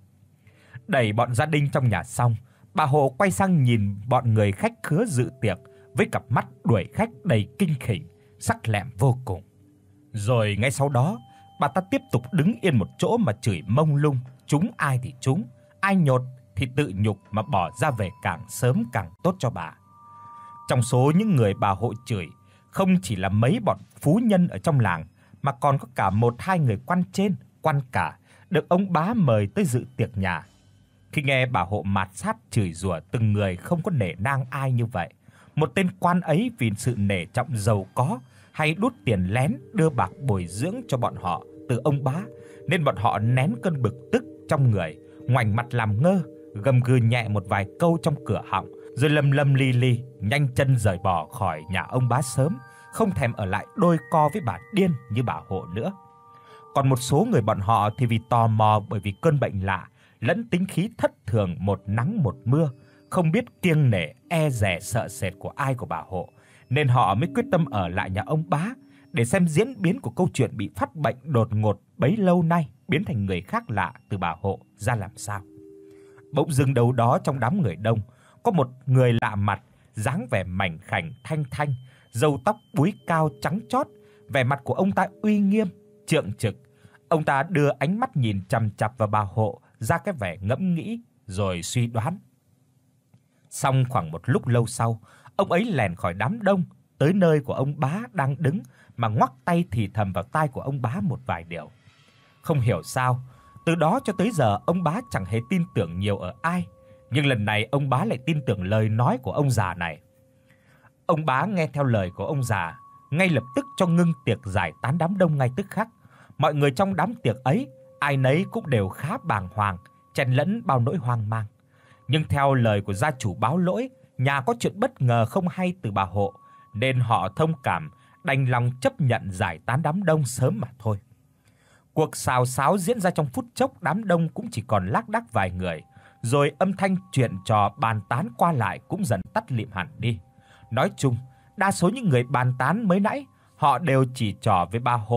Đẩy bọn gia đình trong nhà xong, bà Hộ quay sang nhìn bọn người khách khứa dự tiệc với cặp mắt đuổi khách đầy kinh khủng, sắc lẹm vô cùng. Rồi ngay sau đó, bà ta tiếp tục đứng yên một chỗ mà chửi mông lung, trúng ai thì trúng, ai nhột thì tự nhục mà bỏ ra về càng sớm càng tốt cho bà. Trong số những người bà Hộ chửi, không chỉ là mấy bọn phú nhân ở trong làng mà còn có cả một hai người quan trên, quan cả được ông Bá mời tới dự tiệc nhà. Khi nghe bà Hộ mạt sát chửi rủa từng người không có nể nang ai như vậy, một tên quan ấy vì sự nể trọng giàu có hay đút tiền lén đưa bạc bồi dưỡng cho bọn họ từ ông Bá, nên bọn họ nén cơn bực tức trong người, ngoảnh mặt làm ngơ, gầm gừ nhẹ một vài câu trong cửa họng, rồi lầm lầm li li nhanh chân rời bỏ khỏi nhà ông Bá sớm, không thèm ở lại đôi co với bà điên như bà Hộ nữa. Còn một số người bọn họ thì vì tò mò bởi vì cơn bệnh lạ lẫn tính khí thất thường một nắng một mưa, không biết kiêng nể e dè sợ sệt của ai của bà Hộ, nên họ mới quyết tâm ở lại nhà ông Bá để xem diễn biến của câu chuyện bị phát bệnh đột ngột bấy lâu nay biến thành người khác lạ từ bà Hộ ra làm sao. Bỗng dưng đâu đó trong đám người đông, có một người lạ mặt, dáng vẻ mảnh khảnh thanh thanh, râu tóc búi cao trắng chót, vẻ mặt của ông ta uy nghiêm, trượng trực. Ông ta đưa ánh mắt nhìn chằm chằm vào bà Hộ ra cái vẻ ngẫm nghĩ rồi suy đoán. Xong khoảng một lúc lâu sau, ông ấy lèn khỏi đám đông tới nơi của ông Bá đang đứng mà ngoắc tay thì thầm vào tai của ông Bá một vài điều. Không hiểu sao, từ đó cho tới giờ ông Bá chẳng hề tin tưởng nhiều ở ai, nhưng lần này ông Bá lại tin tưởng lời nói của ông già này. Ông Bá nghe theo lời của ông già, ngay lập tức cho ngưng tiệc giải tán đám đông ngay tức khắc. Mọi người trong đám tiệc ấy, ai nấy cũng đều khá bàng hoàng, chen lẫn bao nỗi hoang mang. Nhưng theo lời của gia chủ báo lỗi, nhà có chuyện bất ngờ không hay từ bà Hộ, nên họ thông cảm, đành lòng chấp nhận giải tán đám đông sớm mà thôi. Cuộc xào xáo diễn ra trong phút chốc, đám đông cũng chỉ còn lác đác vài người, rồi âm thanh chuyện trò bàn tán qua lại cũng dần tắt lịm hẳn đi. Nói chung, đa số những người bàn tán mới nãy, họ đều chỉ trò với bà Hộ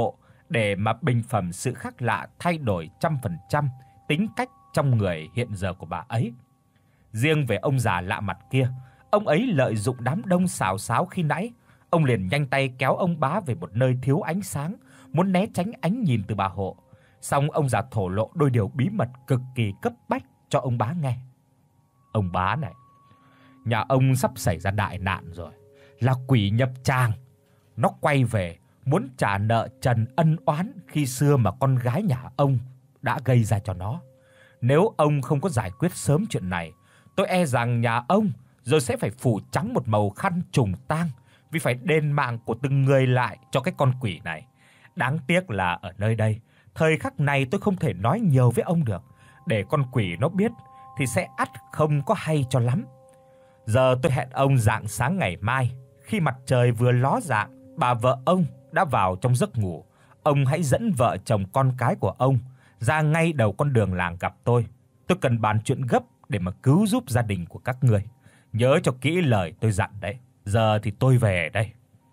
để mà bình phẩm sự khác lạ thay đổi trăm phần trăm tính cách trong người hiện giờ của bà ấy. Riêng về ông già lạ mặt kia, ông ấy lợi dụng đám đông xào xáo khi nãy, ông liền nhanh tay kéo ông bá về một nơi thiếu ánh sáng, muốn né tránh ánh nhìn từ bà Hộ. Xong ông già thổ lộ đôi điều bí mật cực kỳ cấp bách cho ông bá nghe. Ông bá này, nhà ông sắp xảy ra đại nạn rồi, là quỷ nhập tràng. Nó quay về muốn trả nợ trần ân oán khi xưa mà con gái nhà ông đã gây ra cho nó. Nếu ông không có giải quyết sớm chuyện này, tôi e rằng nhà ông rồi sẽ phải phủ trắng một màu khăn trùng tang, vì phải đền mạng của từng người lại cho cái con quỷ này. Đáng tiếc là ở nơi đây, thời khắc này tôi không thể nói nhiều với ông được, để con quỷ nó biết thì sẽ ắt không có hay cho lắm. Giờ tôi hẹn ông rạng sáng ngày mai, khi mặt trời vừa ló dạng, bà vợ ông đã vào trong giấc ngủ, ông hãy dẫn vợ chồng con cái của ông ra ngay đầu con đường làng gặp tôi. Tôi cần bàn chuyện gấp để mà cứu giúp gia đình của các ngươi. Nhớ cho kỹ lời tôi dặn đấy. Giờ thì tôi về đây.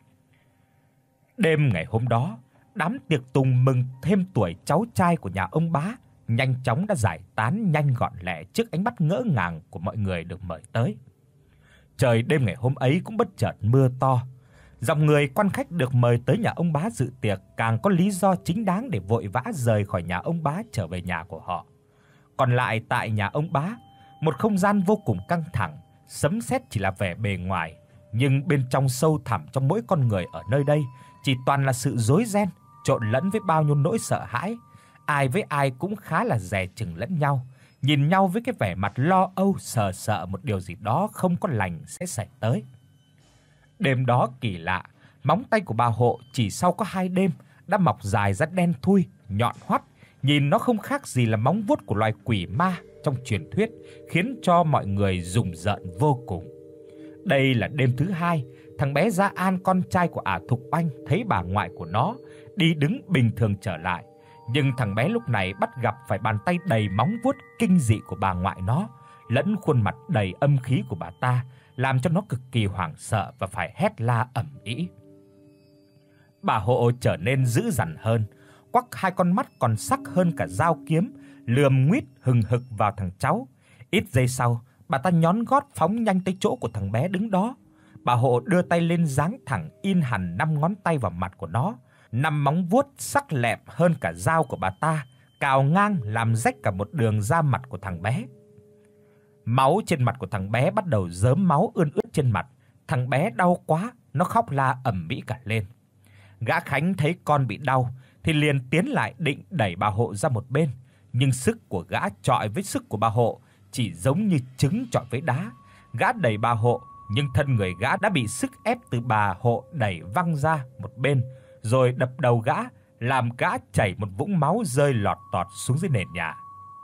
Đêm ngày hôm đó, đám tiệc tùng mừng thêm tuổi cháu trai của nhà ông bá nhanh chóng đã giải tán nhanh gọn lẹ trước ánh mắt ngỡ ngàng của mọi người được mời tới. Trời đêm ngày hôm ấy cũng bất chợt mưa to. Dòng người quan khách được mời tới nhà ông bá dự tiệc càng có lý do chính đáng để vội vã rời khỏi nhà ông bá trở về nhà của họ. Còn lại tại nhà ông bá, một không gian vô cùng căng thẳng, sấm sét chỉ là vẻ bề ngoài, nhưng bên trong sâu thẳm trong mỗi con người ở nơi đây chỉ toàn là sự rối ren, trộn lẫn với bao nhiêu nỗi sợ hãi. Ai với ai cũng khá là dè chừng lẫn nhau, nhìn nhau với cái vẻ mặt lo âu sợ sợ một điều gì đó không có lành sẽ xảy tới. Đêm đó kỳ lạ, móng tay của bà Hộ chỉ sau có hai đêm đã mọc dài ra đen thui, nhọn hoắt, nhìn nó không khác gì là móng vuốt của loài quỷ ma trong truyền thuyết, khiến cho mọi người rùng rợn vô cùng. Đây là đêm thứ hai, thằng bé Gia An, con trai của Ả Thục Oanh, thấy bà ngoại của nó đi đứng bình thường trở lại, nhưng thằng bé lúc này bắt gặp phải bàn tay đầy móng vuốt kinh dị của bà ngoại nó, lẫn khuôn mặt đầy âm khí của bà ta, làm cho nó cực kỳ hoảng sợ và phải hét la ầm ĩ. Bà Hộ trở nên dữ dằn hơn, quắc hai con mắt còn sắc hơn cả dao kiếm, lườm nguýt hừng hực vào thằng cháu. Ít giây sau, bà ta nhón gót phóng nhanh tới chỗ của thằng bé đứng đó. Bà Hộ đưa tay lên giáng thẳng in hẳn năm ngón tay vào mặt của nó. Năm móng vuốt sắc lẹm hơn cả dao của bà ta, cào ngang làm rách cả một đường da mặt của thằng bé. Máu trên mặt của thằng bé bắt đầu rớm máu ươn ướt trên mặt. Thằng bé đau quá, nó khóc la ầm ĩ cả lên. Gã Khánh thấy con bị đau thì liền tiến lại định đẩy bà Hộ ra một bên, nhưng sức của gã chọi với sức của bà Hộ chỉ giống như trứng chọi với đá. Gã đẩy bà Hộ, nhưng thân người gã đã bị sức ép từ bà Hộ đẩy văng ra một bên, rồi đập đầu gã, làm gã chảy một vũng máu rơi lọt tọt xuống dưới nền nhà.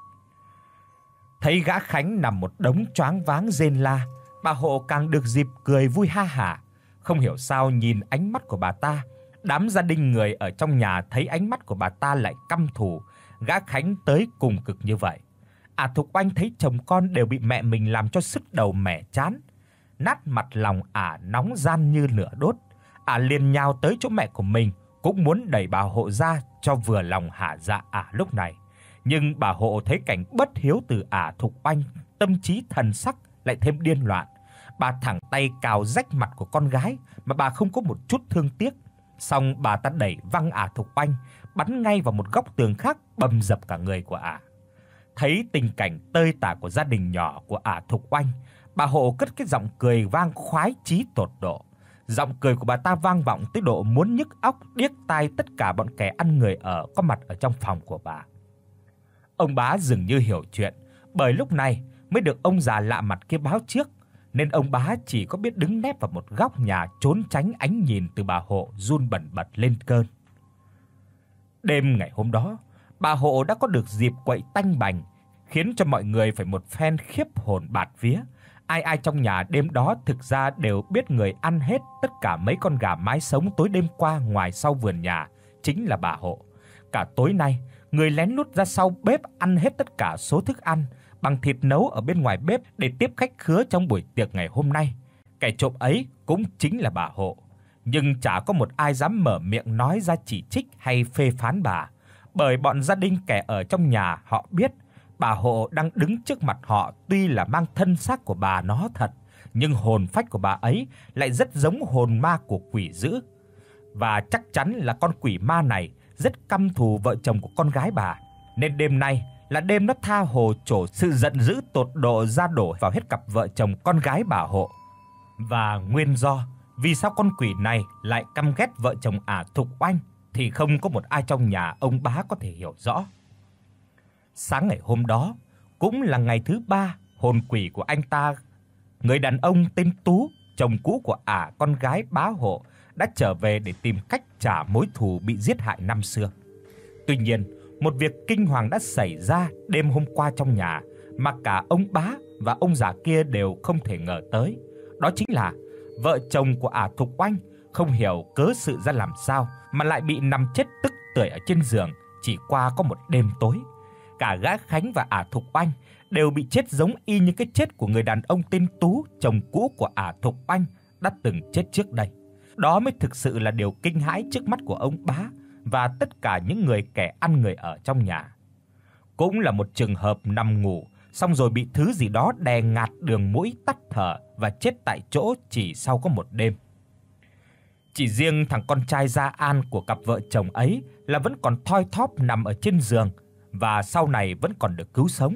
Thấy gã Khánh nằm một đống choáng váng rên la, bà Hộ càng được dịp cười vui ha hả. Không hiểu sao nhìn ánh mắt của bà ta, đám gia đình người ở trong nhà thấy ánh mắt của bà ta lại căm thù gã Khánh tới cùng cực như vậy. Ả Thục Oanh thấy chồng con đều bị mẹ mình làm cho sứt đầu mẻ chán, nát mặt lòng ả nóng gian như lửa đốt. Ả liền nhào tới chỗ mẹ của mình, cũng muốn đẩy bà Hộ ra cho vừa lòng hạ dạ ả lúc này. Nhưng bà Hộ thấy cảnh bất hiếu từ Ả Thục Oanh, tâm trí thần sắc lại thêm điên loạn. Bà thẳng tay cào rách mặt của con gái mà bà không có một chút thương tiếc. Xong bà ta đẩy văng Ả Thục Oanh, bắn ngay vào một góc tường khác, bầm dập cả người của ả. Thấy tình cảnh tơi tả của gia đình nhỏ của Ả Thục Oanh, bà Hộ cất cái giọng cười vang khoái chí tột độ. Giọng cười của bà ta vang vọng tới độ muốn nhức óc điếc tai tất cả bọn kẻ ăn người ở có mặt ở trong phòng của bà. Ông bá dường như hiểu chuyện, bởi lúc này mới được ông già lạ mặt kia báo trước, nên ông bá chỉ có biết đứng nép vào một góc nhà trốn tránh ánh nhìn từ bà Hộ run bần bật lên cơn. Đêm ngày hôm đó, bà Hộ đã có được dịp quậy tanh bành, khiến cho mọi người phải một phen khiếp hồn bạt vía. Ai ai trong nhà đêm đó thực ra đều biết người ăn hết tất cả mấy con gà mái sống tối đêm qua ngoài sau vườn nhà chính là bà Hộ. Cả tối nay, người lén lút ra sau bếp ăn hết tất cả số thức ăn bằng thịt nấu ở bên ngoài bếp để tiếp khách khứa trong buổi tiệc ngày hôm nay. Kẻ trộm ấy cũng chính là bà Hộ. nhưng chả có một ai dám mở miệng nói ra chỉ trích hay phê phán bà, bởi bọn gia đình kẻ ở trong nhà họ biết bà Hộ đang đứng trước mặt họ tuy là mang thân xác của bà nó thật, nhưng hồn phách của bà ấy lại rất giống hồn ma của quỷ dữ. Và chắc chắn là con quỷ ma này rất căm thù vợ chồng của con gái bà, nên đêm nay là đêm nó tha hồ trổ sự giận dữ tột độ ra đổ vào hết cặp vợ chồng con gái bà Hộ. Và nguyên do vì sao con quỷ này lại căm ghét vợ chồng ả Thục Oanh thì không có một ai trong nhà ông Bá có thể hiểu rõ. Sáng ngày hôm đó cũng là ngày thứ ba hồn quỷ của anh ta, người đàn ông tên Tú, chồng cũ của ả con gái Bá Hộ, đã trở về để tìm cách trả mối thù bị giết hại năm xưa. Tuy nhiên, một việc kinh hoàng đã xảy ra đêm hôm qua trong nhà mà cả ông Bá và ông già kia đều không thể ngờ tới. Đó chính là vợ chồng của ả Thục Oanh không hiểu cớ sự ra làm sao mà lại bị nằm chết tức tưởi ở trên giường chỉ qua có một đêm tối. Cả gã Khánh và ả Thục Oanh đều bị chết giống y như cái chết của người đàn ông tên Tú, chồng cũ của ả Thục Oanh đã từng chết trước đây. Đó mới thực sự là điều kinh hãi trước mắt của ông Bá và tất cả những người kẻ ăn người ở trong nhà. Cũng là một trường hợp nằm ngủ xong rồi bị thứ gì đó đè ngạt đường mũi, tắt thở và chết tại chỗ chỉ sau có một đêm. Chỉ riêng thằng con trai Gia An của cặp vợ chồng ấy là vẫn còn thoi thóp nằm ở trên giường và sau này vẫn còn được cứu sống.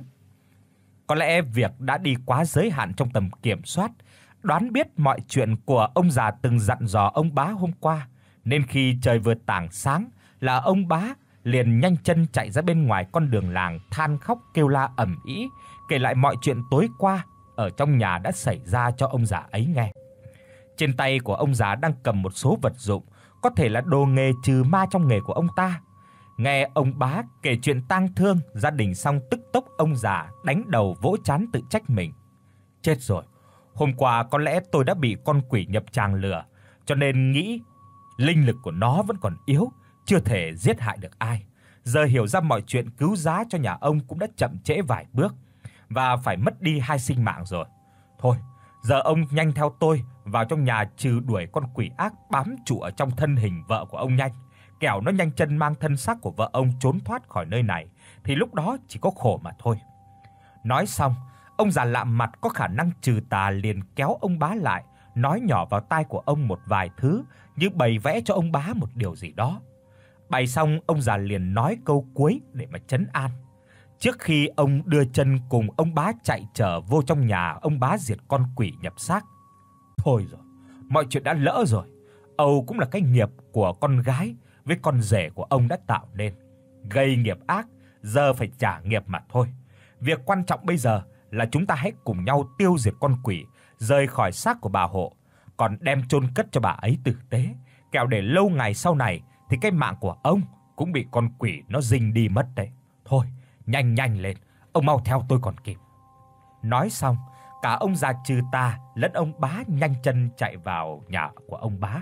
Có lẽ việc đã đi quá giới hạn trong tầm kiểm soát, đoán biết mọi chuyện của ông già từng dặn dò ông Bá hôm qua, nên khi trời vừa tảng sáng là ông Bá liền nhanh chân chạy ra bên ngoài con đường làng, than khóc kêu la ầm ĩ, kể lại mọi chuyện tối qua ở trong nhà đã xảy ra cho ông già ấy nghe. Trên tay của ông già đang cầm một số vật dụng, có thể là đồ nghề trừ ma trong nghề của ông ta. Nghe ông Bá kể chuyện tang thương gia đình xong, tức tốc ông già đánh đầu vỗ trán tự trách mình. Chết rồi, hôm qua có lẽ tôi đã bị con quỷ nhập tràng lừa, cho nên nghĩ linh lực của nó vẫn còn yếu, chưa thể giết hại được ai. Giờ hiểu ra mọi chuyện cứu giá cho nhà ông cũng đã chậm trễ vài bước và phải mất đi hai sinh mạng rồi. Thôi, giờ ông nhanh theo tôi vào trong nhà trừ đuổi con quỷ ác bám trụ ở trong thân hình vợ của ông nhanh, kẻo nó nhanh chân mang thân xác của vợ ông trốn thoát khỏi nơi này thì lúc đó chỉ có khổ mà thôi. Nói xong, ông già lạ mặt có khả năng trừ tà liền kéo ông Bá lại, nói nhỏ vào tai của ông một vài thứ như bày vẽ cho ông Bá một điều gì đó. Bày xong, ông già liền nói câu cuối để mà trấn an. Trước khi ông đưa chân cùng ông Bá chạy trở vô trong nhà ông Bá diệt con quỷ nhập xác. Thôi rồi, mọi chuyện đã lỡ rồi. Âu cũng là cái nghiệp của con gái với con rể của ông đã tạo nên. Gây nghiệp ác, giờ phải trả nghiệp mà thôi. Việc quan trọng bây giờ là chúng ta hãy cùng nhau tiêu diệt con quỷ, rời khỏi xác của bà Hộ, còn đem chôn cất cho bà ấy tử tế, kẻo để lâu ngày sau này thì cái mạng của ông cũng bị con quỷ nó rình đi mất đấy. Thôi, nhanh nhanh lên, ông mau theo tôi còn kịp. Nói xong, cả ông già trừ tà lẫn ông Bá nhanh chân chạy vào nhà của ông Bá.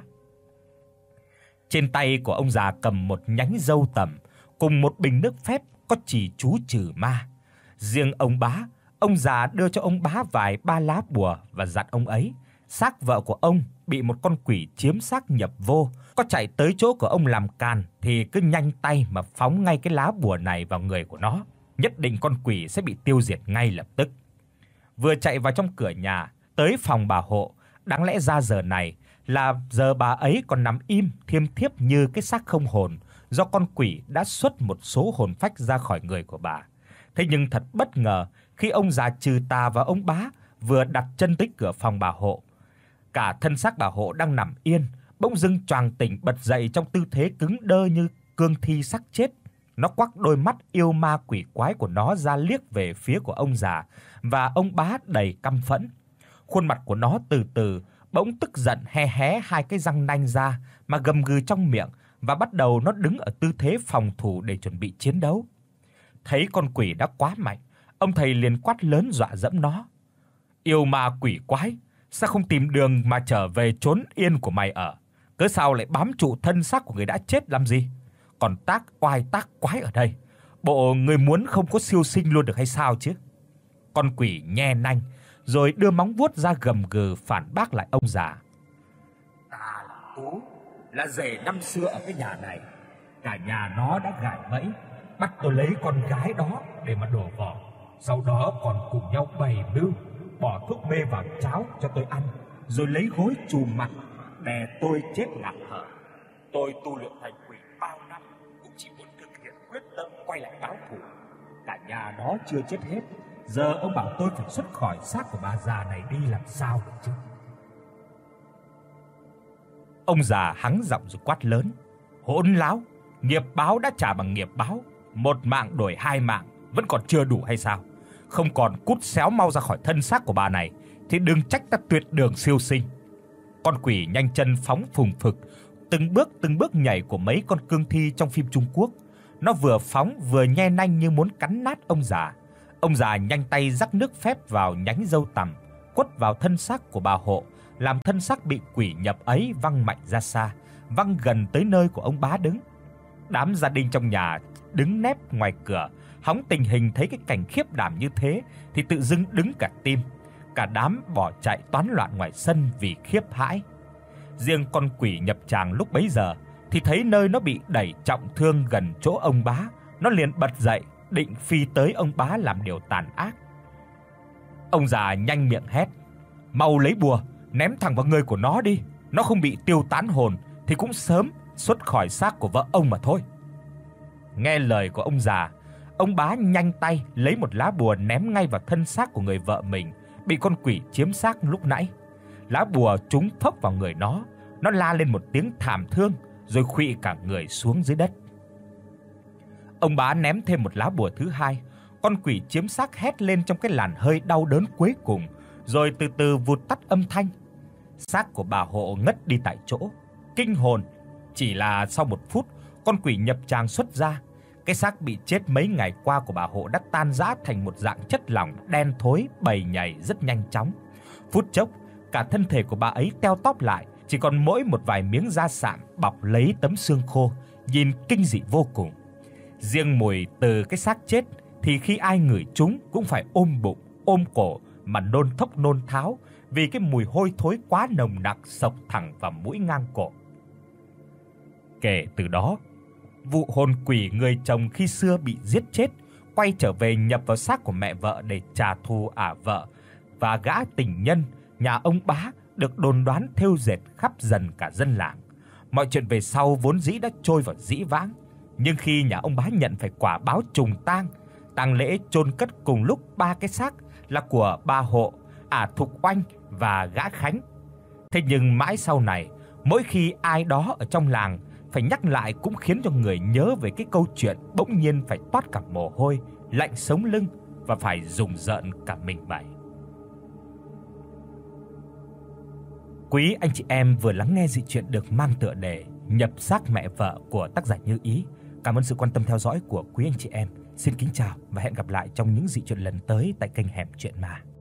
Trên tay của ông già cầm một nhánh dâu tằm cùng một bình nước phép có chỉ chú trừ ma. Riêng ông Bá, ông già đưa cho ông Bá vài ba lá bùa và dặn ông ấy, xác vợ của ông bị một con quỷ chiếm xác nhập vô, có chạy tới chỗ của ông làm càn thì cứ nhanh tay mà phóng ngay cái lá bùa này vào người của nó, nhất định con quỷ sẽ bị tiêu diệt ngay lập tức. Vừa chạy vào trong cửa nhà, tới phòng bà Hộ, đáng lẽ ra giờ này là giờ bà ấy còn nằm im thiêm thiếp như cái xác không hồn, do con quỷ đã xuất một số hồn phách ra khỏi người của bà. Thế nhưng thật bất ngờ, khi ông già trừ tà và ông Bá vừa đặt chân tới cửa phòng bà Hộ, cả thân xác bà Hộ đang nằm yên bỗng dưng choàng tỉnh bật dậy trong tư thế cứng đơ như cương thi xác chết. Nó quắc đôi mắt yêu ma quỷ quái của nó ra liếc về phía của ông già và ông Bá đầy căm phẫn. Khuôn mặt của nó từ từ bỗng tức giận hé hé hai cái răng nanh ra mà gầm gừ trong miệng và bắt đầu nó đứng ở tư thế phòng thủ để chuẩn bị chiến đấu. Thấy con quỷ đã quá mạnh, ông thầy liền quát lớn dọa dẫm nó. Yêu ma quỷ quái, sao không tìm đường mà trở về chốn yên của mày ở? Cớ sao lại bám trụ thân xác của người đã chết làm gì? Còn tác oai tác quái ở đây, bộ người muốn không có siêu sinh luôn được hay sao chứ? Con quỷ nhe nanh rồi đưa móng vuốt ra gầm gừ phản bác lại ông già. Ta là Tú là rể năm xưa ở cái nhà này. Cả nhà nó đã gài bẫy bắt tôi lấy con gái đó để mà đổ vỏ, sau đó còn cùng nhau bày mưu bỏ thuốc mê vào cháo cho tôi ăn, rồi lấy gối chùm mặt đè tôi chết ngạt thở. Tôi tu luyện thành quỷ bao năm cũng chỉ muốn thực hiện quyết tâm quay lại báo thù. Cả nhà nó chưa chết hết, giờ ông bảo tôi phải xuất khỏi xác của bà già này đi làm sao được chứ? Ông già hắng giọng rồi quát lớn: "Hỗn láo, nghiệp báo đã trả bằng nghiệp báo, một mạng đổi hai mạng vẫn còn chưa đủ hay sao? Không còn cút xéo mau ra khỏi thân xác của bà này thì đừng trách ta tuyệt đường siêu sinh." Con quỷ nhanh chân phóng phùng phực, từng bước từng bước nhảy của mấy con cương thi trong phim Trung Quốc. Nó vừa phóng vừa nhe nanh như muốn cắn nát ông già. Ông già nhanh tay rắc nước phép vào nhánh râu tằm, quất vào thân xác của bà Hộ, làm thân xác bị quỷ nhập ấy văng mạnh ra xa, văng gần tới nơi của ông bá đứng. Đám gia đình trong nhà đứng nép ngoài cửa, hóng tình hình thấy cái cảnh khiếp đảm như thế thì tự dưng đứng cả tim. Cả đám bỏ chạy toán loạn ngoài sân vì khiếp hãi. Riêng con quỷ nhập tràng lúc bấy giờ thì thấy nơi nó bị đẩy trọng thương gần chỗ ông bá, nó liền bật dậy định phi tới ông bá làm điều tàn ác. Ông già nhanh miệng hét: "Mau lấy bùa ném thẳng vào người của nó đi, nó không bị tiêu tán hồn thì cũng sớm xuất khỏi xác của vợ ông mà thôi." Nghe lời của ông già, ông bá nhanh tay lấy một lá bùa ném ngay vào thân xác của người vợ mình bị con quỷ chiếm xác lúc nãy. Lá bùa trúng phốc vào người nó, nó la lên một tiếng thảm thương rồi khuỵu cả người xuống dưới đất. Ông bá ném thêm một lá bùa thứ hai, con quỷ chiếm xác hét lên trong cái làn hơi đau đớn cuối cùng, rồi từ từ vụt tắt âm thanh. Xác của bà Hộ ngất đi tại chỗ, kinh hồn. Chỉ là sau một phút, con quỷ nhập tràng xuất ra. Cái xác bị chết mấy ngày qua của bà Hộ đã tan rã thành một dạng chất lỏng đen thối bầy nhầy rất nhanh chóng. Phút chốc, cả thân thể của bà ấy teo tóp lại, chỉ còn mỗi một vài miếng da sạm bọc lấy tấm xương khô, nhìn kinh dị vô cùng. Riêng mùi từ cái xác chết thì khi ai ngửi chúng cũng phải ôm bụng, ôm cổ mà nôn thốc nôn tháo, vì cái mùi hôi thối quá nồng nặc xộc thẳng vào mũi ngang cổ. Kể từ đó, vụ hồn quỷ người chồng khi xưa bị giết chết quay trở về nhập vào xác của mẹ vợ để trả thù ả vợ, và gã tình nhân nhà ông bá được đồn đoán thêu dệt khắp dần cả dân làng. Mọi chuyện về sau vốn dĩ đã trôi vào dĩ vãng, nhưng khi nhà ông bá nhận phải quả báo trùng tang, tang lễ chôn cất cùng lúc ba cái xác là của bà Hộ, ả Thục Oanh và gã Khánh. Thế nhưng mãi sau này, mỗi khi ai đó ở trong làng phải nhắc lại cũng khiến cho người nhớ về cái câu chuyện bỗng nhiên phải toát cả mồ hôi, lạnh sống lưng và phải rùng rợn cả mình mẩy. Quý anh chị em vừa lắng nghe dị truyện được mang tựa đề Nhập xác mẹ vợ của tác giả Như Ý. Cảm ơn sự quan tâm theo dõi của quý anh chị em. Xin kính chào và hẹn gặp lại trong những dị truyện lần tới tại kênh Hẻm Chuyện Ma.